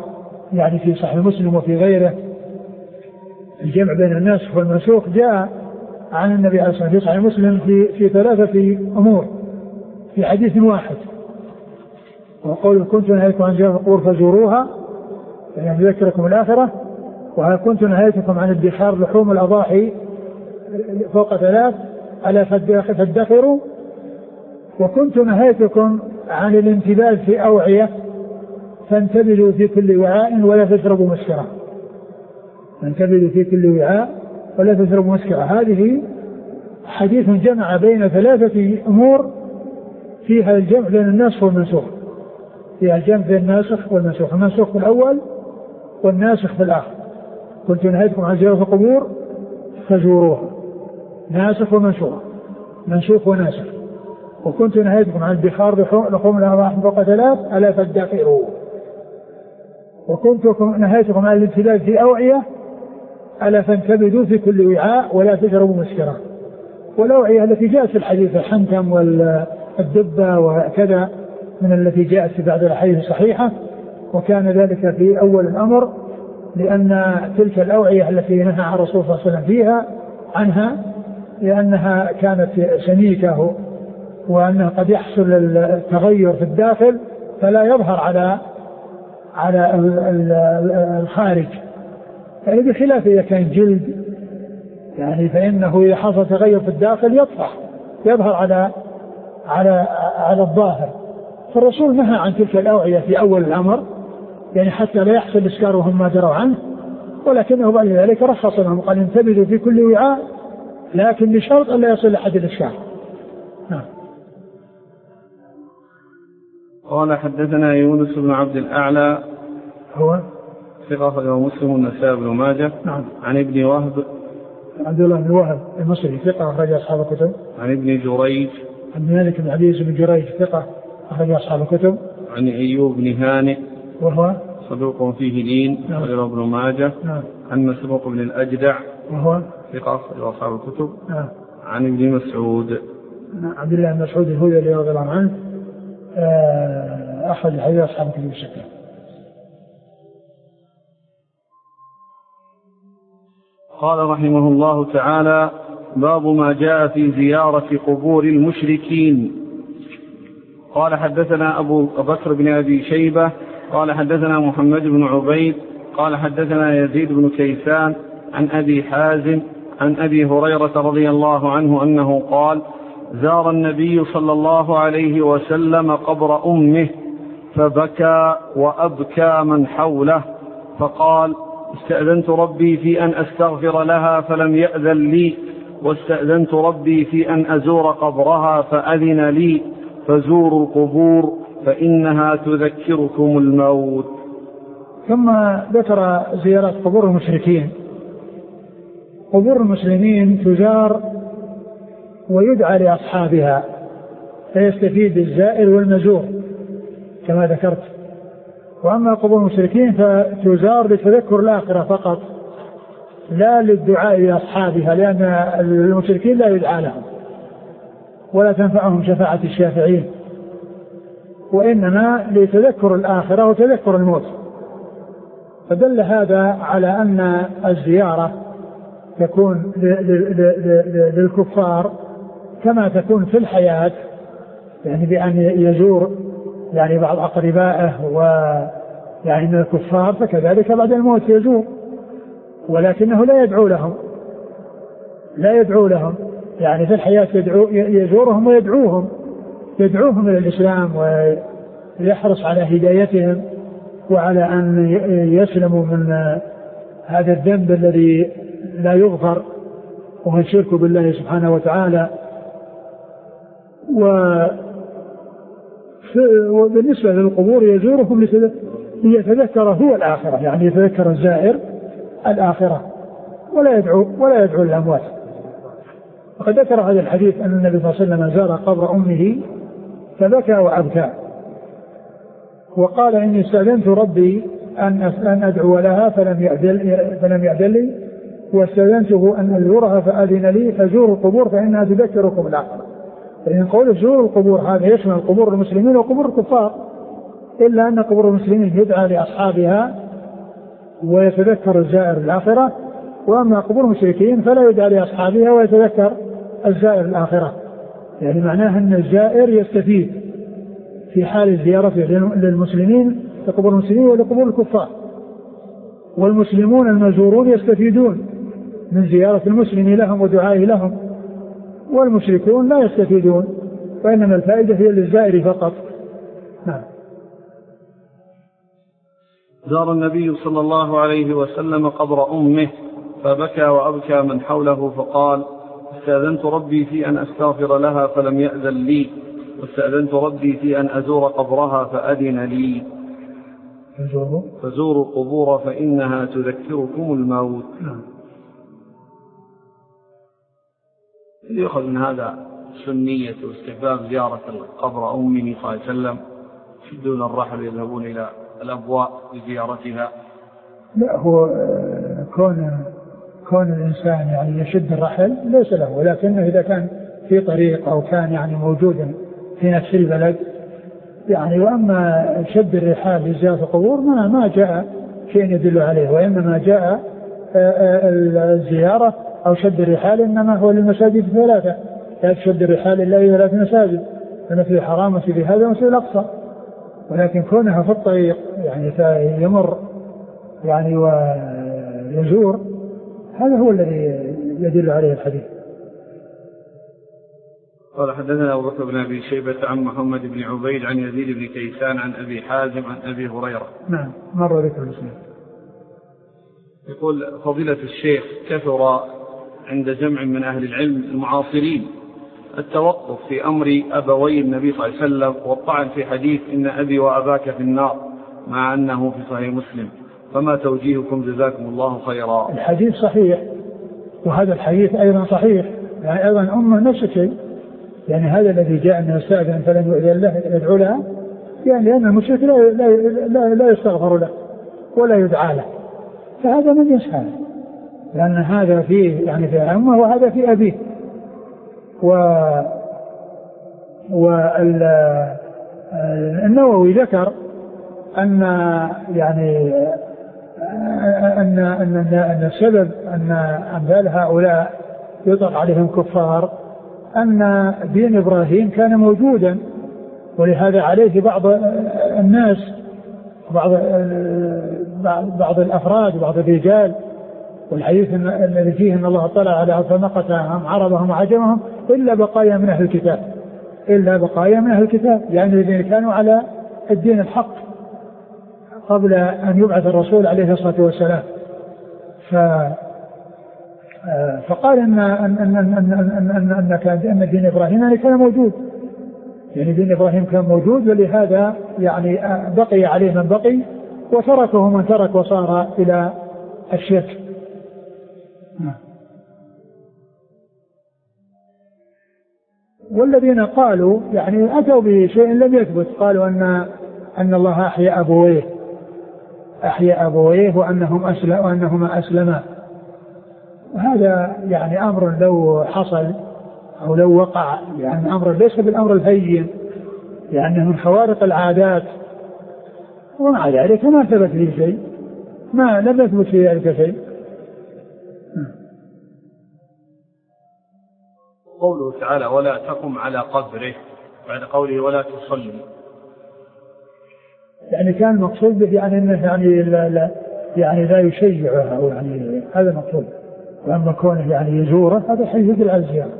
[SPEAKER 2] يعني في صحيح مسلم وفي غيره الجمع بين الناسخ والمنسوخ جاء عن النبي عليه الصلاة والسلام في صحيح مسلم في 3 أمور في حديث واحد. وقول كنت نهيتكم عن زيارة القبور فزوروها يعني يذكركم الآخرة، وهل كنت نهيتكم عن ادخار لحوم الأضاحي فوق 3 ألا فادخروا، وكنت نهيتكم عن الانتباذ في أوعية فانتبذوا في كل وعاء ولا تشربوا مسكرا. فانتبذوا في كل وعاء ولا تشربوا مسكرا. هذه حديث جمع بين 3 أمور فيها الجمع بين الناسخ والمنسوخ، فيها الجمع بين الناسخ والمنسوخ، المنسوخ في الأول والناسخ في الآخر. كنت نهيتكم عن زيارة القبور فزوروها، ناسخ ومنسوخ، منسوخ وناسخ. وكنت نهيتكم عن ادخار لحوم الأضاحي فوق 3 ألا فادخروا. وكنت نهيتكم عن الانتباذ في أوعية ألا فانتبذوا في كل وعاء ولا تشربوا مسكرا. والأوعية التي جاءت في الحديث الحنتم والدبة وكذا من التي جاءت في بعض الأحاديث الصحيحة، وكان ذلك في أول الأمر لأن تلك الأوعية التي نهى عن الرسول صلى الله عليه وسلم فيها عنها لأنها كانت سميكة وأنه قد يحصل التغير في الداخل فلا يظهر على الخارج، يعني بخلاف إذا كان جلد يعني فإنه إذا حصل تغير في الداخل يظهر على الظاهر. فالرسول نهى عن تلك الأوعية في أول الأمر يعني حتى لا يحصل إسكار وهم ما دروا عنه، ولكنه بعد ذلك رخص لهم قال انتبذوا في كل وعاء لكن بشرط أن لا يصل لحد الإسكار.
[SPEAKER 1] قال حدثنا يونس بن عبد الأعلى
[SPEAKER 2] هو
[SPEAKER 1] ثقة أخرجه مسلم والنسائي بن ماجه.
[SPEAKER 2] نعم.
[SPEAKER 1] عن ابن وهب
[SPEAKER 2] عبد الله بن وهب المصري ثقة أخرج أصحاب الكتب.
[SPEAKER 1] عن ابن جريج
[SPEAKER 2] عن مالك بن عبيس بن جريج ثقة أخرج أصحاب الكتب.
[SPEAKER 1] عن أيوب بن هانئ
[SPEAKER 2] وهو
[SPEAKER 1] صدوق فيه لين أخرجه ابن ماجه.
[SPEAKER 2] نعم.
[SPEAKER 1] عن مسروق بن الأجدع
[SPEAKER 2] وهو
[SPEAKER 1] ثقة أخرج أصحاب الكتب.
[SPEAKER 2] نعم.
[SPEAKER 1] عن ابن مسعود
[SPEAKER 2] عبد الله بن مسعود الهذلي رضي الله عنه أخرج حديث أصحاب الكتب الستة.
[SPEAKER 1] قال رحمه الله تعالى: باب ما جاء في زيارة قبور المشركين. قال حدثنا أبو بكر بن أبي شيبة قال حدثنا محمد بن عبيد قال حدثنا يزيد بن كيسان عن أبي حازم عن أبي هريرة رضي الله عنه أنه قال: زار النبي صلى الله عليه وسلم قبر أمه فبكى وأبكى من حوله، فقال: استأذنت ربي في أن أستغفر لها فلم يأذن لي، واستأذنت ربي في أن أزور قبرها فأذن لي، فزوروا القبور فإنها تذكركم الموت.
[SPEAKER 2] ثم ذكر زيارة قبور المشركين. قبور المسلمين تزار ويدعى لأصحابها فيستفيد الزائر والمزور كما ذكرت. وأما قبور المشركين فتزار لتذكر الآخرة فقط لا للدعاء لأصحابها، لأن المشركين لا يدعى لهم ولا تنفعهم شفاعة الشافعين، وإنما لتذكر الآخرة وتذكر الموت. فدل هذا على أن الزيارة تكون للكفار كما تكون في الحياة، يعني بأن يزور يعني بعض أقربائه ويعني من الكفار، فكذلك بعد الموت يزور، ولكنه لا يدعو لهم يعني في الحياة يزورهم ويدعوهم إلى الإسلام ويحرص على هدايتهم وعلى أن يسلموا من هذا الذنب الذي لا يغفر وهو الشرك بالله سبحانه وتعالى. وبالنسبة للقبور يزورهم ليتذكر هو الآخرة، يعني يتذكر الزائر الآخرة ولا يدعو الأموات. وقد ذكر هذا الحديث أن النبي صلى الله عليه وسلم زار قبر أمه فبكى وأبكى، وقال: إني استأذنت ربي أن أدعو لها فلم يأذن لي، واستأذنته أن أزورها فأذن لي، فزوروا القبور فإنها تذكركم الآخرة. فإن قول زوروا القبور هذا يشمل قبور المسلمين وقبور الكفار، إلا أن قبور المسلمين يدعى لأصحابها ويتذكر الزائر الآخرة، وأما قبور المشركين فلا يدعى لأصحابها ويتذكر الزائر الآخرة. يعني معناه أن الزائر يستفيد في حال زيارته للمسلمين لقبور المسلمين ولقبور الكفار، والمسلمون المزورون يستفيدون من زيارة المسلم لهم ودعائه لهم، والمشركون لا يستفيدون، وإنما الفائدة هي للزائر فقط. نعم.
[SPEAKER 1] زار النبي صلى الله عليه وسلم قبر أمه فبكى وأبكى من حوله فقال: استأذنت ربي في أن أستغفر لها فلم يأذن لي، واستأذنت ربي في أن أزور قبرها فأذن لي. فزوروا القبور فإنها تذكركم الموت. يؤخذ من هذا سنية واستحباب زيارة القبر أمه صلى الله عليه وسلم دون الرحل يذهبون إلى الأبواء لزيارتها.
[SPEAKER 2] لا، هو كون الإنسان يعني يشد الرحل ليس له، ولكنه إذا كان في طريق أو كان يعني موجودا في نفس البلد يعني. وأما شد الرحال لزيارة القبور ما جاء شيء يدل عليه، وإنما جاء الزيارة أو شد الرحال إنما هو للمساجد الثلاثة، لا تشد الرحال إلا إلى 3 مساجد، المسجد الحرام ومسجد هذا ومسجد الأقصى. ولكن كونها في الطريق يعني يمر يعني ويزور، هذا هو الذي يدل عليه الحديث.
[SPEAKER 1] قال: حدثنا أبو بكر بن أبي شيبة عن محمد بن عبيد عن يزيد بن كيسان عن أبي حازم عن أبي هريرة.
[SPEAKER 2] نعم، مر ذكر المسلم.
[SPEAKER 1] يقول: فضيلة الشيخ، كثر عند جمع من أهل العلم المعاصرين التوقف في أمر أبوي النبي صلى الله عليه وسلم والطعن في حديث إن أبي وأباك في النار، مع أنه في صحيح مسلم، فما توجيهكم جزاكم الله خيرا؟
[SPEAKER 2] الحديث صحيح، وهذا الحديث أيضا صحيح، يعني أيضا أمه نفس الشيء. يعني هذا الذي جاء من السادة فلن يؤذن له يدعو لها، يعني لأن المشرك لا يستغفر له ولا يدعى له، فهذا من يسهل، لأن هذا فيه يعني في أمه وهذا في أبيه. والنووي ذكر أن يعني أن السبب أن أمثال هؤلاء يطلق عليهم كفار أن دين إبراهيم كان موجودا، ولهذا عليه بعض الناس بعض الأفراد وبعض الرجال. والحديث الذي فيه أن الله طلع على فمقتهم عربهم وعجمهم إلا بقايا من أهل الكتاب، يعني الذين كانوا على الدين الحق قبل أن يبعث الرسول عليه الصلاة والسلام. فقال أن دين إبراهيم يعني كان موجود، يعني دين إبراهيم كان موجود، ولهذا يعني بقي عليه من بقي وتركه من ترك وصار إلى الشرك. والذين قالوا يعني أتوا بشيء لم يثبت، قالوا أن الله أحيا أبويه وأنهما أسلما. وهذا يعني أمر لو حصل أو لو وقع يعني أمر ليس بالأمر الهين، يعني من خوارق العادات، ومع ذلك ما ثبت فيه شيء، ما لم يثبت في ذلك شيء.
[SPEAKER 1] قوله تعالى: ولا تقم على قبره، بعد قوله ولا تصلي،
[SPEAKER 2] يعني كان المقصود به يعني انه يعني لا يشيعها، او يعني هذا المقصود. واما كونه يعني يزوره هذا حيث يدل على الزيارة.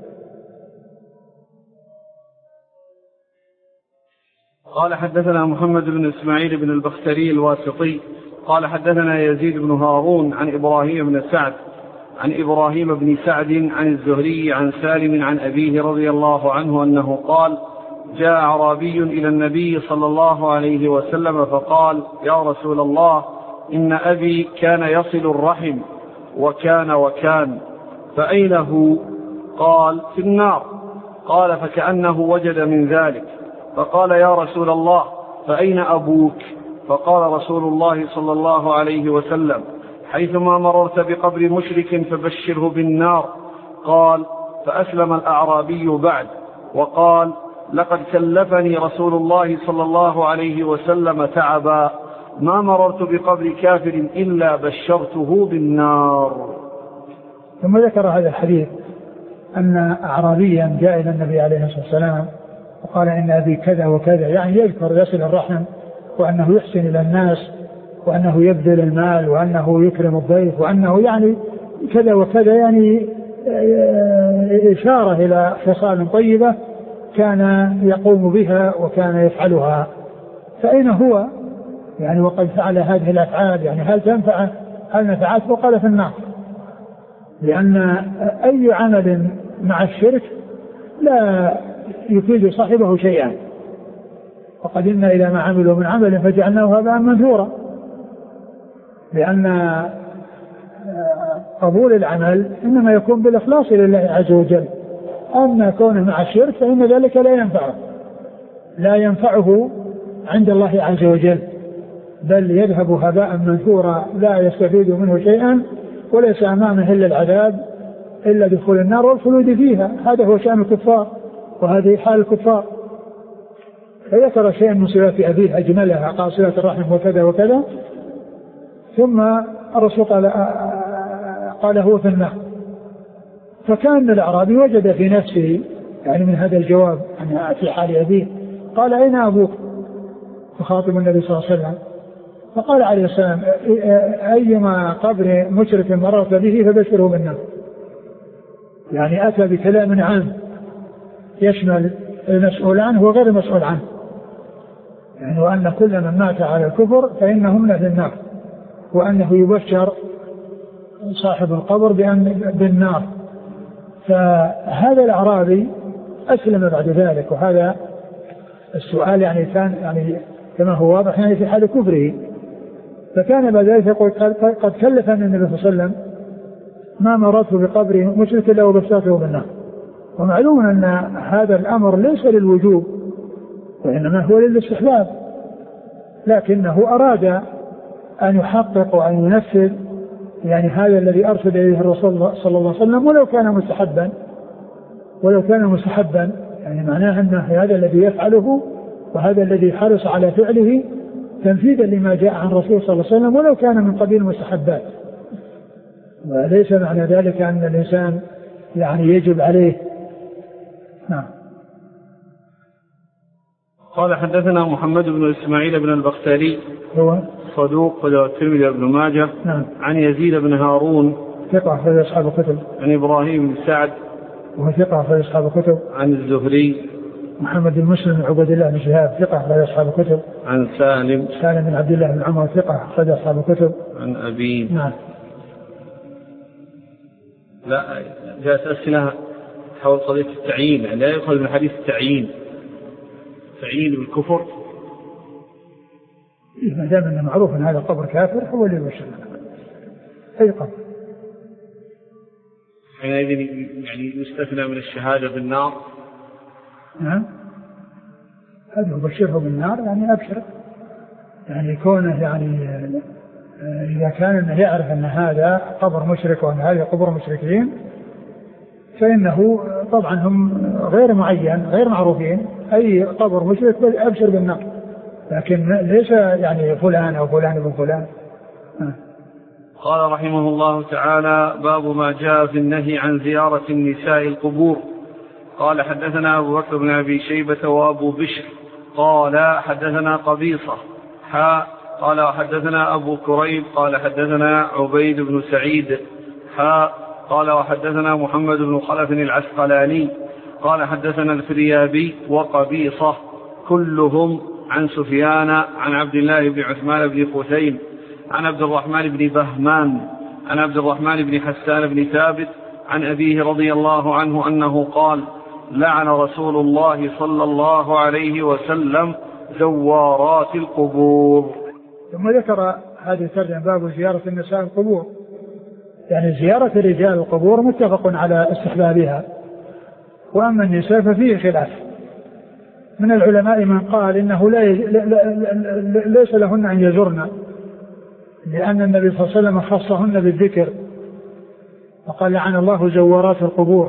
[SPEAKER 1] قال: حدثنا محمد بن إسماعيل بن البختري الواسطي قال: حدثنا يزيد بن هارون عن إبراهيم بن سعد عن إبراهيم بن سعد عن الزهري عن سالم عن أبيه رضي الله عنه أنه قال: جاء أعرابي إلى النبي صلى الله عليه وسلم فقال: يا رسول الله، إن أبي كان يصل الرحم وكان فأين هو؟ قال: في النار. قال: فكأنه وجد من ذلك، فقال: يا رسول الله، فأين أبوك؟ فقال رسول الله صلى الله عليه وسلم: حيثما مررت بقبر مشرك فبشره بالنار. قال: فأسلم الأعرابي بعد، وقال: لقد كلفني رسول الله صلى الله عليه وسلم تعبا، ما مررت بقبر كافر إلا بشرته بالنار.
[SPEAKER 2] ثم ذكر هذا الحديث أن أعرابيا جاء إلى النبي عليه الصلاة والسلام وقال إن أبي كذا وكذا، يعني يذكر يصل الرحم وأنه يحسن إلى الناس وأنه يبذل المال وأنه يكرم الضيف وأنه يعني كذا وكذا، يعني إشارة إلى خصال طيبة كان يقوم بها وكان يفعلها. فأين هو يعني وقد فعل هذه الأفعال؟ يعني هل تنفعه؟ هل نفعته؟ قال في النار، لأن أي عمل مع الشرك لا يفيد صاحبه شيئا، وقدمنا إلى ما عملوا من عمل فجعلناه هباء منثورا، لأن قبول العمل إنما يكون بالإخلاص لله عز وجل. أما كونه مع الشرك فإن ذلك لا ينفعه عند الله عز وجل، بل يذهب هباء منثورا لا يستفيد منه شيئا، وليس أمامه إلا العذاب إلا دخول النار والخلود فيها. هذا هو شأن الكفار وهذه حال الكفار. فذكر شيئا من صفات أبيه أجملها، قال صلة الرحم وكذا وكذا، ثم الرسول قال هو في النار. فكان الأعرابي وجد في نفسه يعني من هذا الجواب في حال أبيه، قال أين أبوك؟ فخاطب النبي صلى الله عليه وسلم، فقال عليه السلام أيما قبر مشرك مررت به فبشره بالنار. يعني أتى بكلام عام يشمل المسؤول عنه وغير المسؤول عنه، يعني وأن كل من مات على الكفر فإنه من أهل النار، وأنه يبشر صاحب القبر بالنار. فهذا الأعرابي أسلم بعد ذلك، وهذا السؤال يعني كان يعني كما هو واضح يعني في حال كفره. فكان بعد ذلك يقول قد كلفني النبي صلى الله عليه وسلم ما مررت بقبر مشرك إلا وبشرته بالنار. ومعلوم أن هذا الأمر ليس للوجوب وإنما هو للاستحباب، لكنه أراد أن يحقق وأن ينفذ يعني هذا الذي أرشد إليه الرسول صلى الله عليه وسلم، ولو كان مستحبا يعني معناه أن هذا الذي يفعله وهذا الذي حرص على فعله تنفيذا لما جاء عن الرسول صلى الله عليه وسلم ولو كان من قبيل المستحبات. وليس معنى ذلك أن الإنسان يعني يجب عليه. نعم.
[SPEAKER 1] قال حدثنا محمد بن إسماعيل بن البختري
[SPEAKER 2] هو
[SPEAKER 1] صدوق وله الترمذي وابن ماجه.
[SPEAKER 2] نعم.
[SPEAKER 1] عن يزيد بن هارون
[SPEAKER 2] ثقة أخرج أصحاب الكتب.
[SPEAKER 1] عن إبراهيم بن سعد
[SPEAKER 2] وهو ثقة أخرج أصحاب الكتب.
[SPEAKER 1] عن الزهري
[SPEAKER 2] محمد بن مسلم بن عبد الله بن شهاب ثقة أخرج أصحاب الكتب.
[SPEAKER 1] عن سالم
[SPEAKER 2] بن عبد الله بن عمر ثقة أخرج أصحاب الكتب.
[SPEAKER 1] عن أبي.
[SPEAKER 2] نعم.
[SPEAKER 1] لا جاءت أسئلة حول قضية التعيين، يعني لا يؤخذ من حديث التعيين بالكفر.
[SPEAKER 2] ما دام أنه معروف أن هذا قبر كافر هو اللي يبشر أي قبر.
[SPEAKER 1] حينئذ يعني يستثنى من الشهادة بالنار.
[SPEAKER 2] نعم. هذا يبشره بالنار يعني أبشر، يعني كونه يعني إذا كان أنه يعرف أن هذا قبر مشرك وأن هذا قبر مشركين فإنه طبعا هم غير معين غير معروفين، أي قبر مشرك أبشر بالنار، لكن ليس يعني فلان أو فلان ابن فلان.
[SPEAKER 1] قال رحمه الله تعالى: باب ما جاء في النهي عن زيارة النساء القبور. قال حدثنا أبو بكر بن أبي شيبة وأبو بشر قال حدثنا قبيصة قال حدثنا أبو كريب قال حدثنا عبيد بن سعيد قال وحدثنا محمد بن خلف العسقلاني قال حدثنا الفريابي وقبيصة كلهم عن سفيان عن عبد الله بن عثمان بن خثيم عن عبد الرحمن بن بهمان عن عبد الرحمن بن حسان بن ثابت عن أبيه رضي الله عنه أنه قال: لعن رسول الله صلى الله عليه وسلم زوارات القبور.
[SPEAKER 2] ثم ذكر هذه الترجمة باب زيارة النساء القبور، يعني زيارة الرجال القبور متفق على استحبابها، وأما النساء ففيه خلاف. من العلماء من قال إنه ليس لهن أن يزرن، لأن النبي صلى الله عليه وسلم خصهن بالذكر وقال: لعن الله زوارات القبور.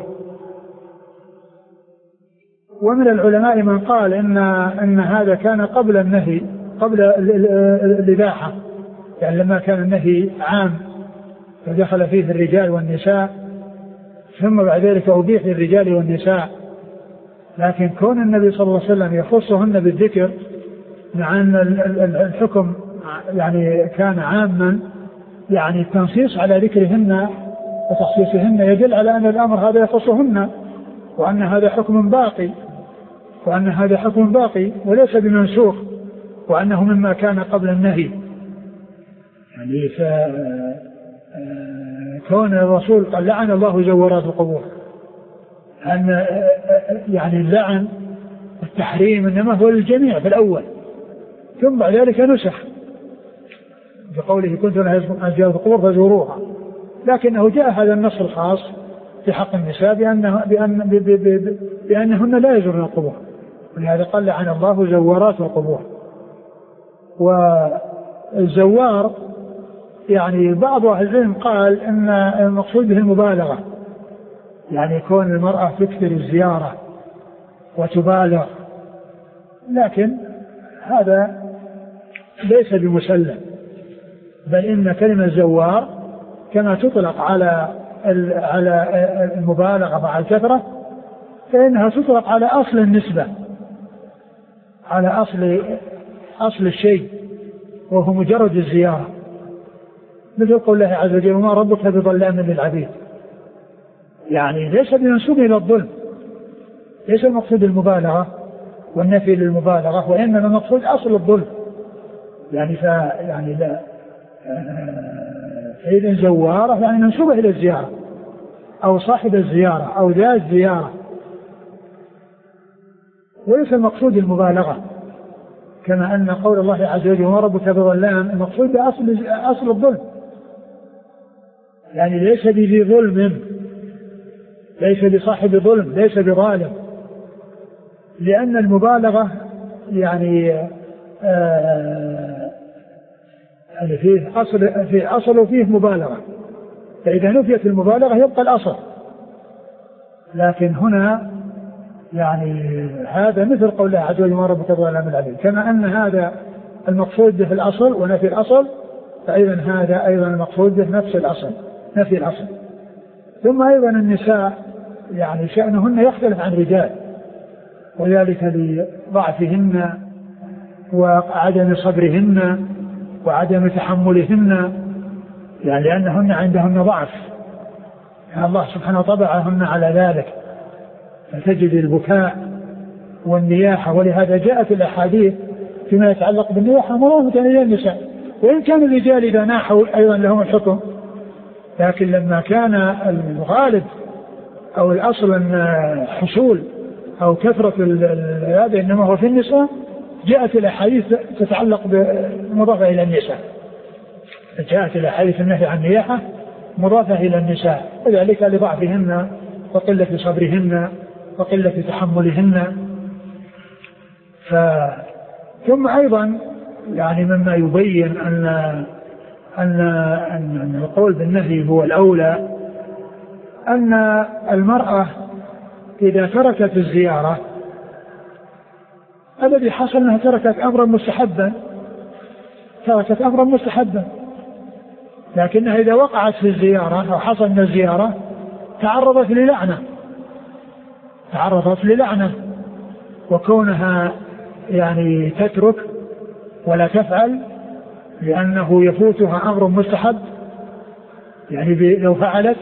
[SPEAKER 2] ومن العلماء من قال إن هذا كان قبل النهي قبل الإباحة، يعني لما كان النهي عام ودخل فيه الرجال والنساء، ثم بعد ذلك أبيح للرجال والنساء. لكن كون النبي صلى الله عليه وسلم يخصهن بالذكر مع أن الحكم يعني كان عاما، يعني التنصيص على ذكرهن وتخصيصهن يدل على أن الأمر هذا يخصهن، وأن هذا حكم باقي وليس بمنسوخ، وأنه مما كان قبل النهي. يعني كون الرسول قال لعن الله زوارات القبور، أن يعني اللعن التحريم إنما هو للجميع في الأول، ثم بعد ذلك نسخ بقوله كنت نهيتكم عن زيارة القبور فزوروها، لكنه جاء هذا النص الخاص في حق النساء بأنهن لا يزورن القبور، ولهذا قال لعن الله زوارات القبور. والزوار يعني بعض أهل العلم قال أن المقصود به المبالغة، يعني كون المرأة تكثر الزيارة وتبالغ، لكن هذا ليس بمسلم، بل إن كلمة زوار كما تطلق على المبالغة مع الكثرة، فإنها تطلق على أصل النسبة، على أصل الشيء، وهو مجرد الزيارة، مثل قول الله عز وجل وما ربك بظلام للعبيد، يعني ليس بمنسوب إلى الظلم، ليس المقصود المبالغة والنفي للمبالغة، وإنما المقصود أصل الظلم. يعني لا فإذا زوارة يعني منسوبة إلى الزيارة أو صاحب الزيارة أو ذا الزيارة، وليس المقصود المبالغة، كما أن قول الله عز وجل وما ربك بظلام المقصود بأصل الظلم، يعني ليس بذي ظلم، ليس بصاحب ظلم، ليس بظالم، لأن المبالغة يعني في أصل وفيه مبالغة، فإذا نفيت المبالغة يبقى الأصل. لكن هنا يعني هذا مثل قول الله عز وجل ما ربك بظلام للعبيد، كما أن هذا المقصود به الأصل ونفي الأصل، فإذا هذا أيضا المقصود به نفس الأصل، نفي الأصل. ثم أيضا النساء يعني شأنهن يختلف عن الرجال، وذلك لضعفهن وعدم صبرهن وعدم تحملهن، يعني لأنهن عندهن ضعف، يعني الله سبحانه طبعهن على ذلك، فتجد البكاء والنياحة. ولهذا جاءت الأحاديث فيما يتعلق بالنياحة مضافة إلى النساء، وإن كان الرجال إذا ناحوا أيضا لهم الحكم، لكن لما كان الغالب أو الأصل أن حصول أو كثرة هذا إنما هو في النساء، جاءت الأحاديث تتعلق بمضافة إلى النساء، جاءت الأحاديث النهي عن النياحة مضافة إلى النساء، وذلك لضعفهن وقلة صبرهن وقلة تحملهن. ثم أيضا يعني مما يبين أن القول بالنهي هو الأولى، أن المرأة إذا تركت الزيارة الذي حصل أنها تركت أمرا مستحبا، لكنها إذا وقعت في الزيارة أو حصل من الزيارة تعرضت للعنة، وكونها يعني تترك ولا تفعل لأنه يفوتها أمر مستحب، يعني لو فعلت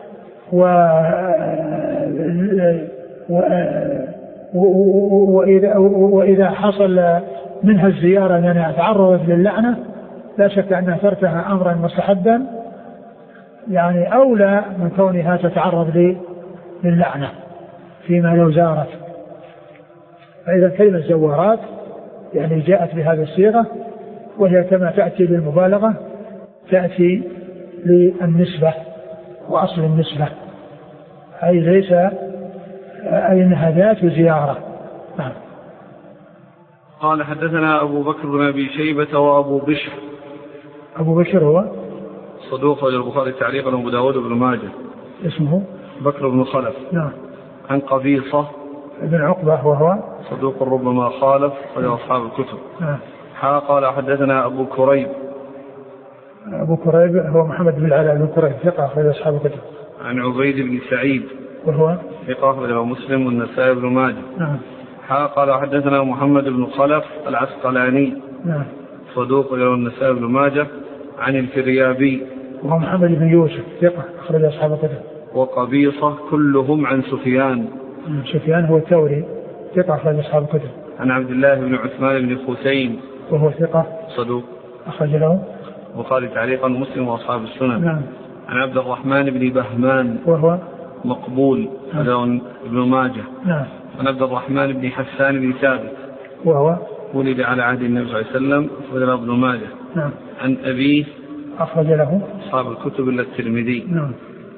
[SPEAKER 2] وإذا حصل منها الزيارة لأنها تعرضت للعنة، لا شك أنها تركها أمرا مستحبا، يعني أولى من كونها تتعرض للعنة فيما لو زارت. فإذا كلمة زوارات يعني جاءت بهذه الصيغة، وهي كما تأتي للمبالغة تأتي للنسبة وأصل النسبة، أي ليس أي أنها ذات زيارة. نعم.
[SPEAKER 1] قال حدثنا أبو بكر بن أبي شيبة وأبو بشر.
[SPEAKER 2] أبو بشر هو
[SPEAKER 1] صدوق البخاري تعليقا وأبو داود بن ماجه.
[SPEAKER 2] اسمه
[SPEAKER 1] بكر بن خلف.
[SPEAKER 2] نعم.
[SPEAKER 1] عن قبيصة
[SPEAKER 2] ابن عقبة وهو
[SPEAKER 1] صدوق ربما خالف وهو أصحاب الكتب.
[SPEAKER 2] نعم.
[SPEAKER 1] قال حدثنا أبو كريب.
[SPEAKER 2] أبو كريب هو محمد بن العلاء بن كريب ثقة أخرج أصحاب الكتب.
[SPEAKER 1] عن عبيد بن سعيد
[SPEAKER 2] وهو
[SPEAKER 1] ثقة أخرج مسلم والنسائي بن ماجه.
[SPEAKER 2] نعم.
[SPEAKER 1] قال حدثنا محمد بن خلف العسقلاني.
[SPEAKER 2] نعم.
[SPEAKER 1] صدوق له النسائي بن ماجه. عن الفريابي
[SPEAKER 2] وهو محمد بن يوسف ثقة أخرج أصحاب الكتب.
[SPEAKER 1] وقبيصة كلهم عن سفيان.
[SPEAKER 2] سفيان هو الثوري ثقة أخرج أصحاب الكتب.
[SPEAKER 1] عن عبد الله بن عثمان بن خثيم
[SPEAKER 2] وهو ثقة
[SPEAKER 1] صدوق
[SPEAKER 2] أخرج له
[SPEAKER 1] البخاري تعليقا مسلم وأصحاب السنن.
[SPEAKER 2] نعم.
[SPEAKER 1] عن عبد الرحمن بن بهمان وهو مقبول له ابن ماجه.
[SPEAKER 2] نعم.
[SPEAKER 1] عن عبد الرحمن بن حسان بن ثابت
[SPEAKER 2] وهو
[SPEAKER 1] ولد على عهد النبي صلى الله عليه وسلم وله ابن ماجه.
[SPEAKER 2] نعم.
[SPEAKER 1] عن أبيه
[SPEAKER 2] أخرج له
[SPEAKER 1] أصحاب الكتب إلا الترمذي.
[SPEAKER 2] نعم.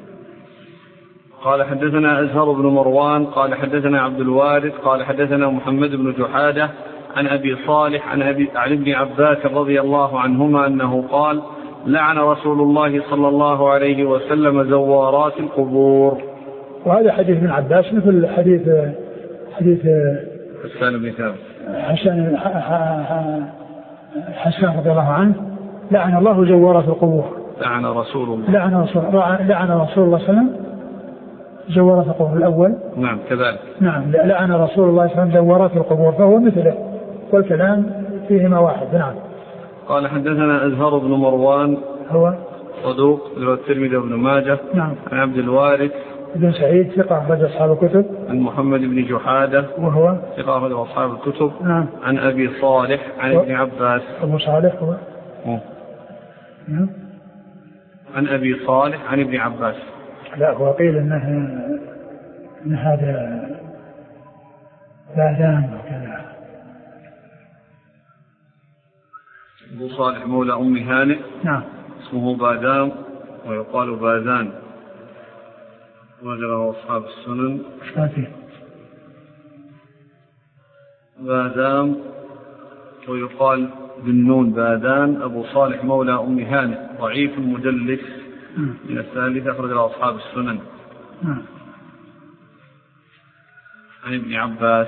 [SPEAKER 1] قال حدثنا أزهر بن مروان قال حدثنا عبد الوارث قال حدثنا محمد بن جحادة عن أبي صالح عن ابن عباس رضي الله عنهما أنه قال لعن رسول الله صلى الله عليه وسلم زوارات القبور.
[SPEAKER 2] وهذا حديث ابن عباس مثل حديث
[SPEAKER 1] حسان بن ثابت
[SPEAKER 2] حسان رضي الله عنه لعن الله زوارات القبور.
[SPEAKER 1] لعن رسول الله
[SPEAKER 2] لعن رسول الله صلى الله عليه وسلم زوارات القبور الأول.
[SPEAKER 1] نعم كذلك.
[SPEAKER 2] نعم لعن رسول الله صلى الله عليه وسلم زوارات القبور فهو مثله والكلام فيهما واحد. نعم.
[SPEAKER 1] قال حدثنا أزهر بن مروان
[SPEAKER 2] هو
[SPEAKER 1] صدوق له الترمذي وابن ماجه.
[SPEAKER 2] نعم.
[SPEAKER 1] عن عبد الوارث
[SPEAKER 2] بن سعيد ثقة أخرج أصحاب الكتب.
[SPEAKER 1] عن محمد بن جحادة
[SPEAKER 2] وهو
[SPEAKER 1] ثقة أخرج أصحاب الكتب.
[SPEAKER 2] نعم.
[SPEAKER 1] عن أبي صالح عن ابن عباس.
[SPEAKER 2] أبو صالح هو
[SPEAKER 1] نعم. عن أبي صالح عن ابن عباس.
[SPEAKER 2] لا هو قيل إن هذا بادان وكذا.
[SPEAKER 1] أبو صالح مولى أم هانئ.
[SPEAKER 2] نعم.
[SPEAKER 1] اسمه بادام ويقال بازان وجره أصحاب السنن. بادام ويقال بالنون بادان. أبو صالح مولى أم هانئ ضعيف مدلس من الثالثة أخرج له أصحاب السنن. عن ابن عباس.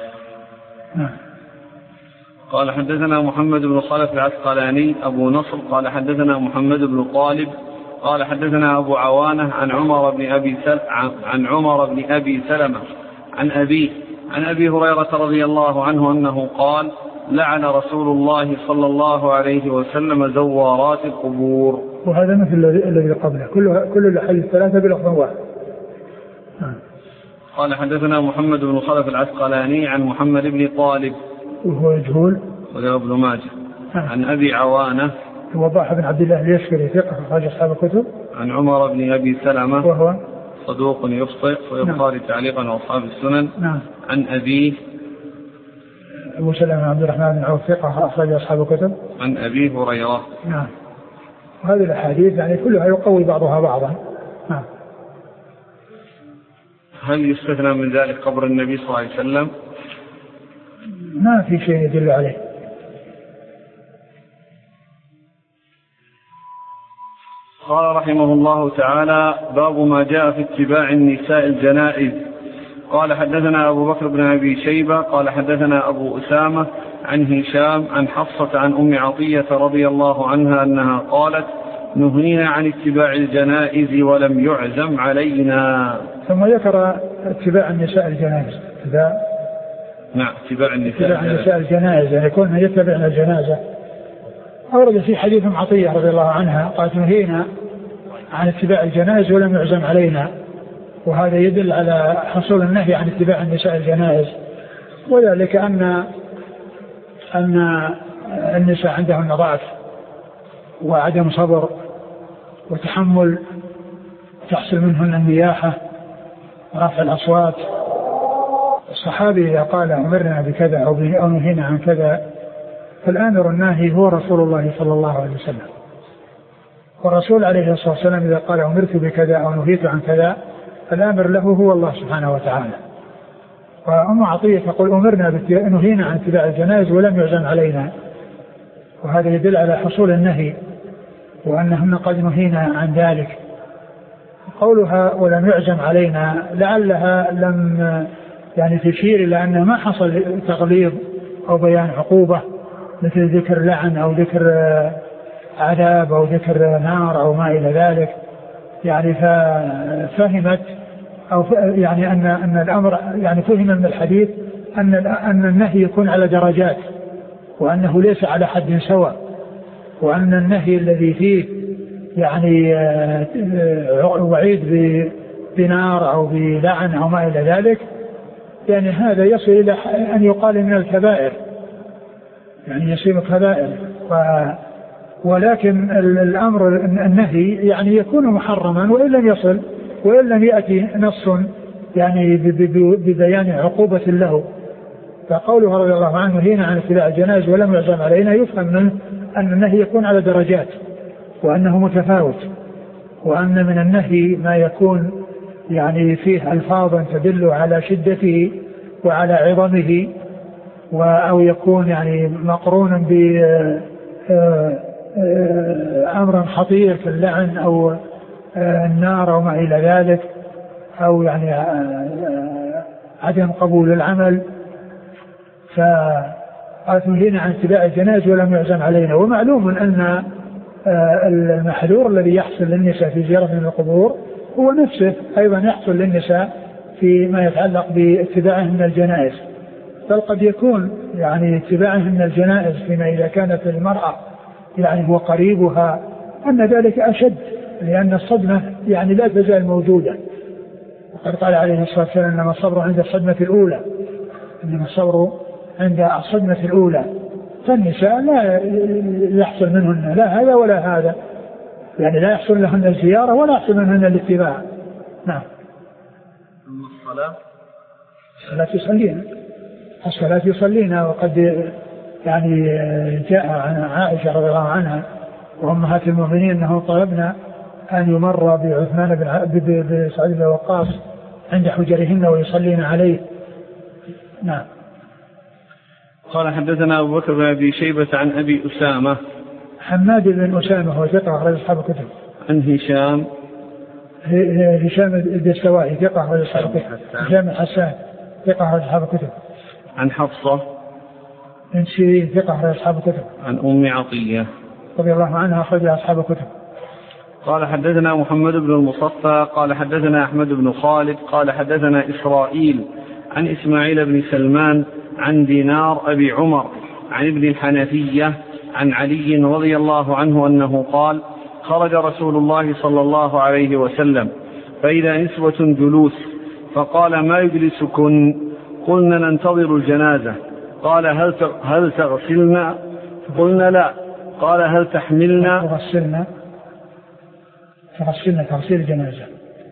[SPEAKER 1] قال حدثنا محمد بن خلف العسقلاني أبو نصر قال حدثنا محمد بن طالب قال حدثنا أبو عوانة عن عمر بن أبي سلمة عن أبيه عن أبي هريرة رضي الله عنه أنه قال لعن رسول الله صلى الله عليه وسلم زوارات القبور.
[SPEAKER 2] وهذا مثل الذي قبله كل الأحاديث الثلاثة بلفظ واحد.
[SPEAKER 1] قال حدثنا محمد بن خلف العسقلاني عن محمد بن طالب
[SPEAKER 2] وهو مجهول
[SPEAKER 1] وله ابن ماجه. عن أبي عوانة
[SPEAKER 2] وضاح بن عبد الله اليشكري ثقة أخرج أصحاب الكتب.
[SPEAKER 1] عن عمر بن أبي سلمة
[SPEAKER 2] وهو
[SPEAKER 1] صدوق يخطئ ويبخاري تعليقا وأصحاب السنن.
[SPEAKER 2] نعم.
[SPEAKER 1] عن أبيه
[SPEAKER 2] أبو سلمة عبد الرحمن بن عوف ثقة أخرج أصحاب الكتب.
[SPEAKER 1] عن أبي هريرة.
[SPEAKER 2] نعم. وهذه الأحاديث يعني كلها يقوي بعضها بعضا. نعم.
[SPEAKER 1] هل يستثنى من ذلك قبر النبي صلى الله عليه وسلم؟
[SPEAKER 2] ما في شيء يدل عليه.
[SPEAKER 1] قال رحمه الله تعالى باب ما جاء في اتباع النساء الجنائز. قال حدثنا أبو بكر بن أبي شيبة قال حدثنا أبو أسامة عن هشام عن حفصة عن أم عطية رضي الله عنها أنها قالت نهينا عن اتباع الجنائز ولم يعزم علينا.
[SPEAKER 2] ثم ذكر اتباع النساء الجنائز.
[SPEAKER 1] نعم اتباع النساء
[SPEAKER 2] الجنائز يعني يكون يتبعنا الجنازة. أورد في حديث أم عطية رضي الله عنها قالت نهينا عن اتباع الجنائز ولم يعزم علينا. وهذا يدل على حصول النهي عن اتباع النساء الجنائز وذلك أن النساء عندهن ضعف وعدم صبر وتحمل تحصل منهن النياحة ورفع الأصوات. الصحابي إذا قال أمرنا بكذا أو نهينا عن كذا فالآمر الناهي هو رسول الله صلى الله عليه وسلم. والرسول عليه الصلاة والسلام إذا قال أمرت بكذا أو نهيت عن كذا الآمر له هو الله سبحانه وتعالى. وأم عطية تقول نهينا عن اتباع الجنائز ولم يعزم علينا. وهذا يدل على حصول النهي وأنهن قد نهينا عن ذلك. قولها ولم يعزم علينا لعلها لم يعني تشير إلى أن ما حصل تغليظ أو بيان عقوبة مثل ذكر لعن أو ذكر عذاب أو ذكر نار أو ما إلى ذلك، يعني ففهمت أو يعني أن الأمر يعني فهم من الحديث أن النهي يكون على درجات، وأنه ليس على حد سواء، وأن النهي الذي فيه يعني وعيد بنار أو بلعن أو ما إلى ذلك، يعني هذا يصل إلى أن يقال من الكبائر، يعني يصير كبائر. ولكن الأمر النهي يعني يكون محرما وإن لم يصل، وإن لم يأتي نص يعني ببيان عقوبة له. فقوله رضي الله عنه هنا عن اتباع الجنائز ولم يعزم علينا، يفهم منه أن النهي يكون على درجات، وأنه متفاوت، وأن من النهي ما يكون يعني فيه ألفاظا تدل على شدته وعلى عظمه، أو يكون يعني مقرونا بأمر خطير كاللعن أو النار أو ما إلى ذلك، أو يعني عدم قبول العمل. فآتوا لنا عن اتباع الجنائز ولم يعزم علينا. ومعلوم أن المحذور الذي يحصل للنساء في زيارة من القبور هو نفسه أيضا يحصل للنساء فيما يتعلق باتباعهن الجنائز، بل قد يكون يعني اتباعهن الجنائز فيما إذا كانت المرأة يعني هو قريبها أن ذلك أشد، لأن الصدمة يعني لا تزال موجودة. وقد قال عليه الصلاة والسلام إنما الصبر عند الصدمة الأولى، إنما الصبر عند الصدمة الأولى. فالنساء لا يحصل منهن لا هذا ولا هذا، يعني لا يحصل لهن الزيارة ولا يحصل منهن الاتباع. نعم. الصلاة يصلين وقد يعني جاء عن عائشة رضي الله عنها وأمهات المؤمنين أنه طلبنا أن يمر بعثمان بن سعد بن وقاص عند حجرهن ويصلين عليه. نعم.
[SPEAKER 1] قال حدثنا أبو بكر بن أبي شيبة عن أبي أسامة
[SPEAKER 2] حماد بن أسامة هو ثقة أخرج أصحاب الكتب.
[SPEAKER 1] عن
[SPEAKER 2] هشام الدستوائي ثقة أخرج أصحاب الكتب. هشام الحسان ثقة أخرج أصحاب الكتب.
[SPEAKER 1] عن حفصة
[SPEAKER 2] بنت سيرين ثقة أخرج أصحاب الكتب.
[SPEAKER 1] عن أم عطية
[SPEAKER 2] رضي الله عنها أخرج أصحاب الكتب.
[SPEAKER 1] قال حدثنا محمد بن المصفى قال حدثنا أحمد بن خالد قال حدثنا إسرائيل عن إسماعيل بن سلمان عن دينار أبي عمر عن ابن الحنفية عن علي رضي الله عنه أنه قال خرج رسول الله صلى الله عليه وسلم فإذا نسوة جلوس فقال ما يجلسكن؟ قلنا ننتظر الجنازة. قال هل تغسلنا؟ قلنا لا. قال هل تحملنا؟
[SPEAKER 2] تغسلنا تغسيل الجنازة.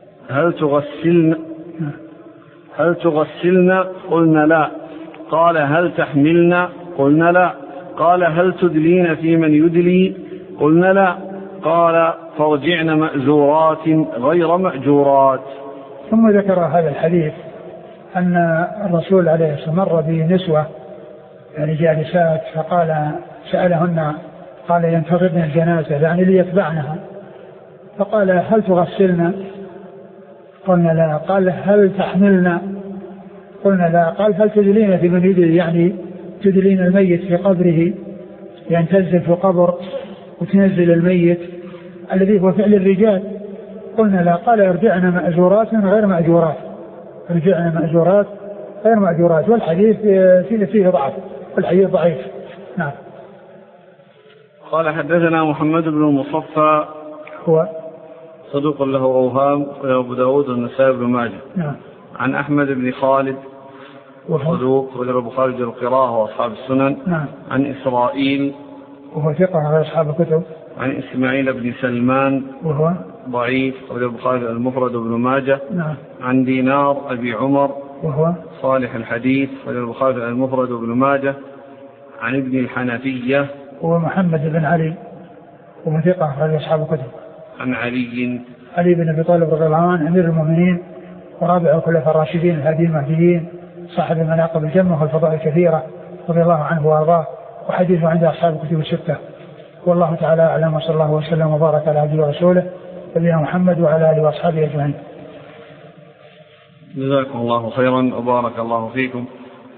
[SPEAKER 1] هل تغسلنا؟ قلنا لا. قال هل تحملنا؟ قلنا لا. قال هل تدلين في من يدلي؟ قلنا لا. قال فارجعن مأزورات غير مأجورات.
[SPEAKER 2] ثم ذكر هذا الحديث أن الرسول عليه الصلاة والسلام مر بنسوة يعني جالسات فقال سألهن قال ينتظرن الجنازة يعني ليتبعنها، فقال هل تغسلنا؟ قلنا لا. قال هل تحملنا؟ قلنا لا. قال هل تدلين في من يدلي يعني تدلين الميت في قبره، يعني تنزل في قبر وتنزل الميت الذي هو فعل الرجال؟ قلنا لا. قال ارجعنا مأجورات غير مأجورات. ارجعنا مأجورات غير مأجورات. والحديث فيه ضعف، والحديث ضعيف. نعم.
[SPEAKER 1] قال حدثنا محمد بن المصفى
[SPEAKER 2] هو
[SPEAKER 1] صدوق له أوهام وأبو داود والنسائي بن ماجه.
[SPEAKER 2] نعم.
[SPEAKER 1] عن أحمد بن خالد صدوق وله البخاري القراءة وأصحاب السنن.
[SPEAKER 2] نعم.
[SPEAKER 1] عن إسرائيل
[SPEAKER 2] وهو ثقة على أصحاب الكتب.
[SPEAKER 1] عن إسماعيل بن سلمان وهو
[SPEAKER 2] ضعيف
[SPEAKER 1] وله البخاري المفرد وابن ماجه.
[SPEAKER 2] نعم.
[SPEAKER 1] عن دينار أبي عمر
[SPEAKER 2] وهو
[SPEAKER 1] صالح الحديث وله البخاري المفرد وابن ماجه. عن ابن الحنفية
[SPEAKER 2] هو محمد بن علي وهو ثقة على أصحاب الكتب.
[SPEAKER 1] عن
[SPEAKER 2] علي بن أبي طالب رضي الله عنه أمير المؤمنين ورابع الخلفاء الراشدين الهاديين المهديين صاحب المناقب الجمة والفضائل الكثيرة رضي الله عنه وأرضاه، وحديثه عند أصحاب الكتب الستة. والله تعالى أعلم، وصلى الله وسلم وبارك على عبده ورسوله نبينا محمد وعلى آله وأصحابه أجمعين.
[SPEAKER 1] جزاكم الله خيرا وبارك الله فيكم،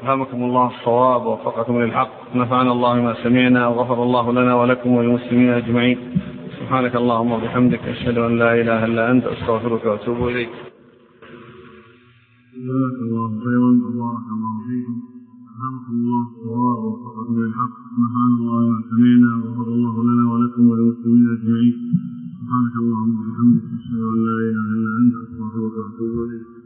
[SPEAKER 1] ألهمكم الله الصواب ووفقكم للحق، نفعنا الله ما سمعنا وغفر الله لنا ولكم وللمسلمين أجمعين. سبحانك اللهم وبحمدك أشهد أن لا إله إلا أنت أستغفرك وأتوب إليك. جزاك الله خيرا، بارك الله فيكم، ألهمكم الله الصواب ووفقكم للحق، نفعنا الله ما سمعنا وغفر الله لنا ولكم وللمسلمين أجمعين. سبحانك اللهم وبحمدك أشهد أن لا إله إلا أنت أستغفرك وأتوب إليك.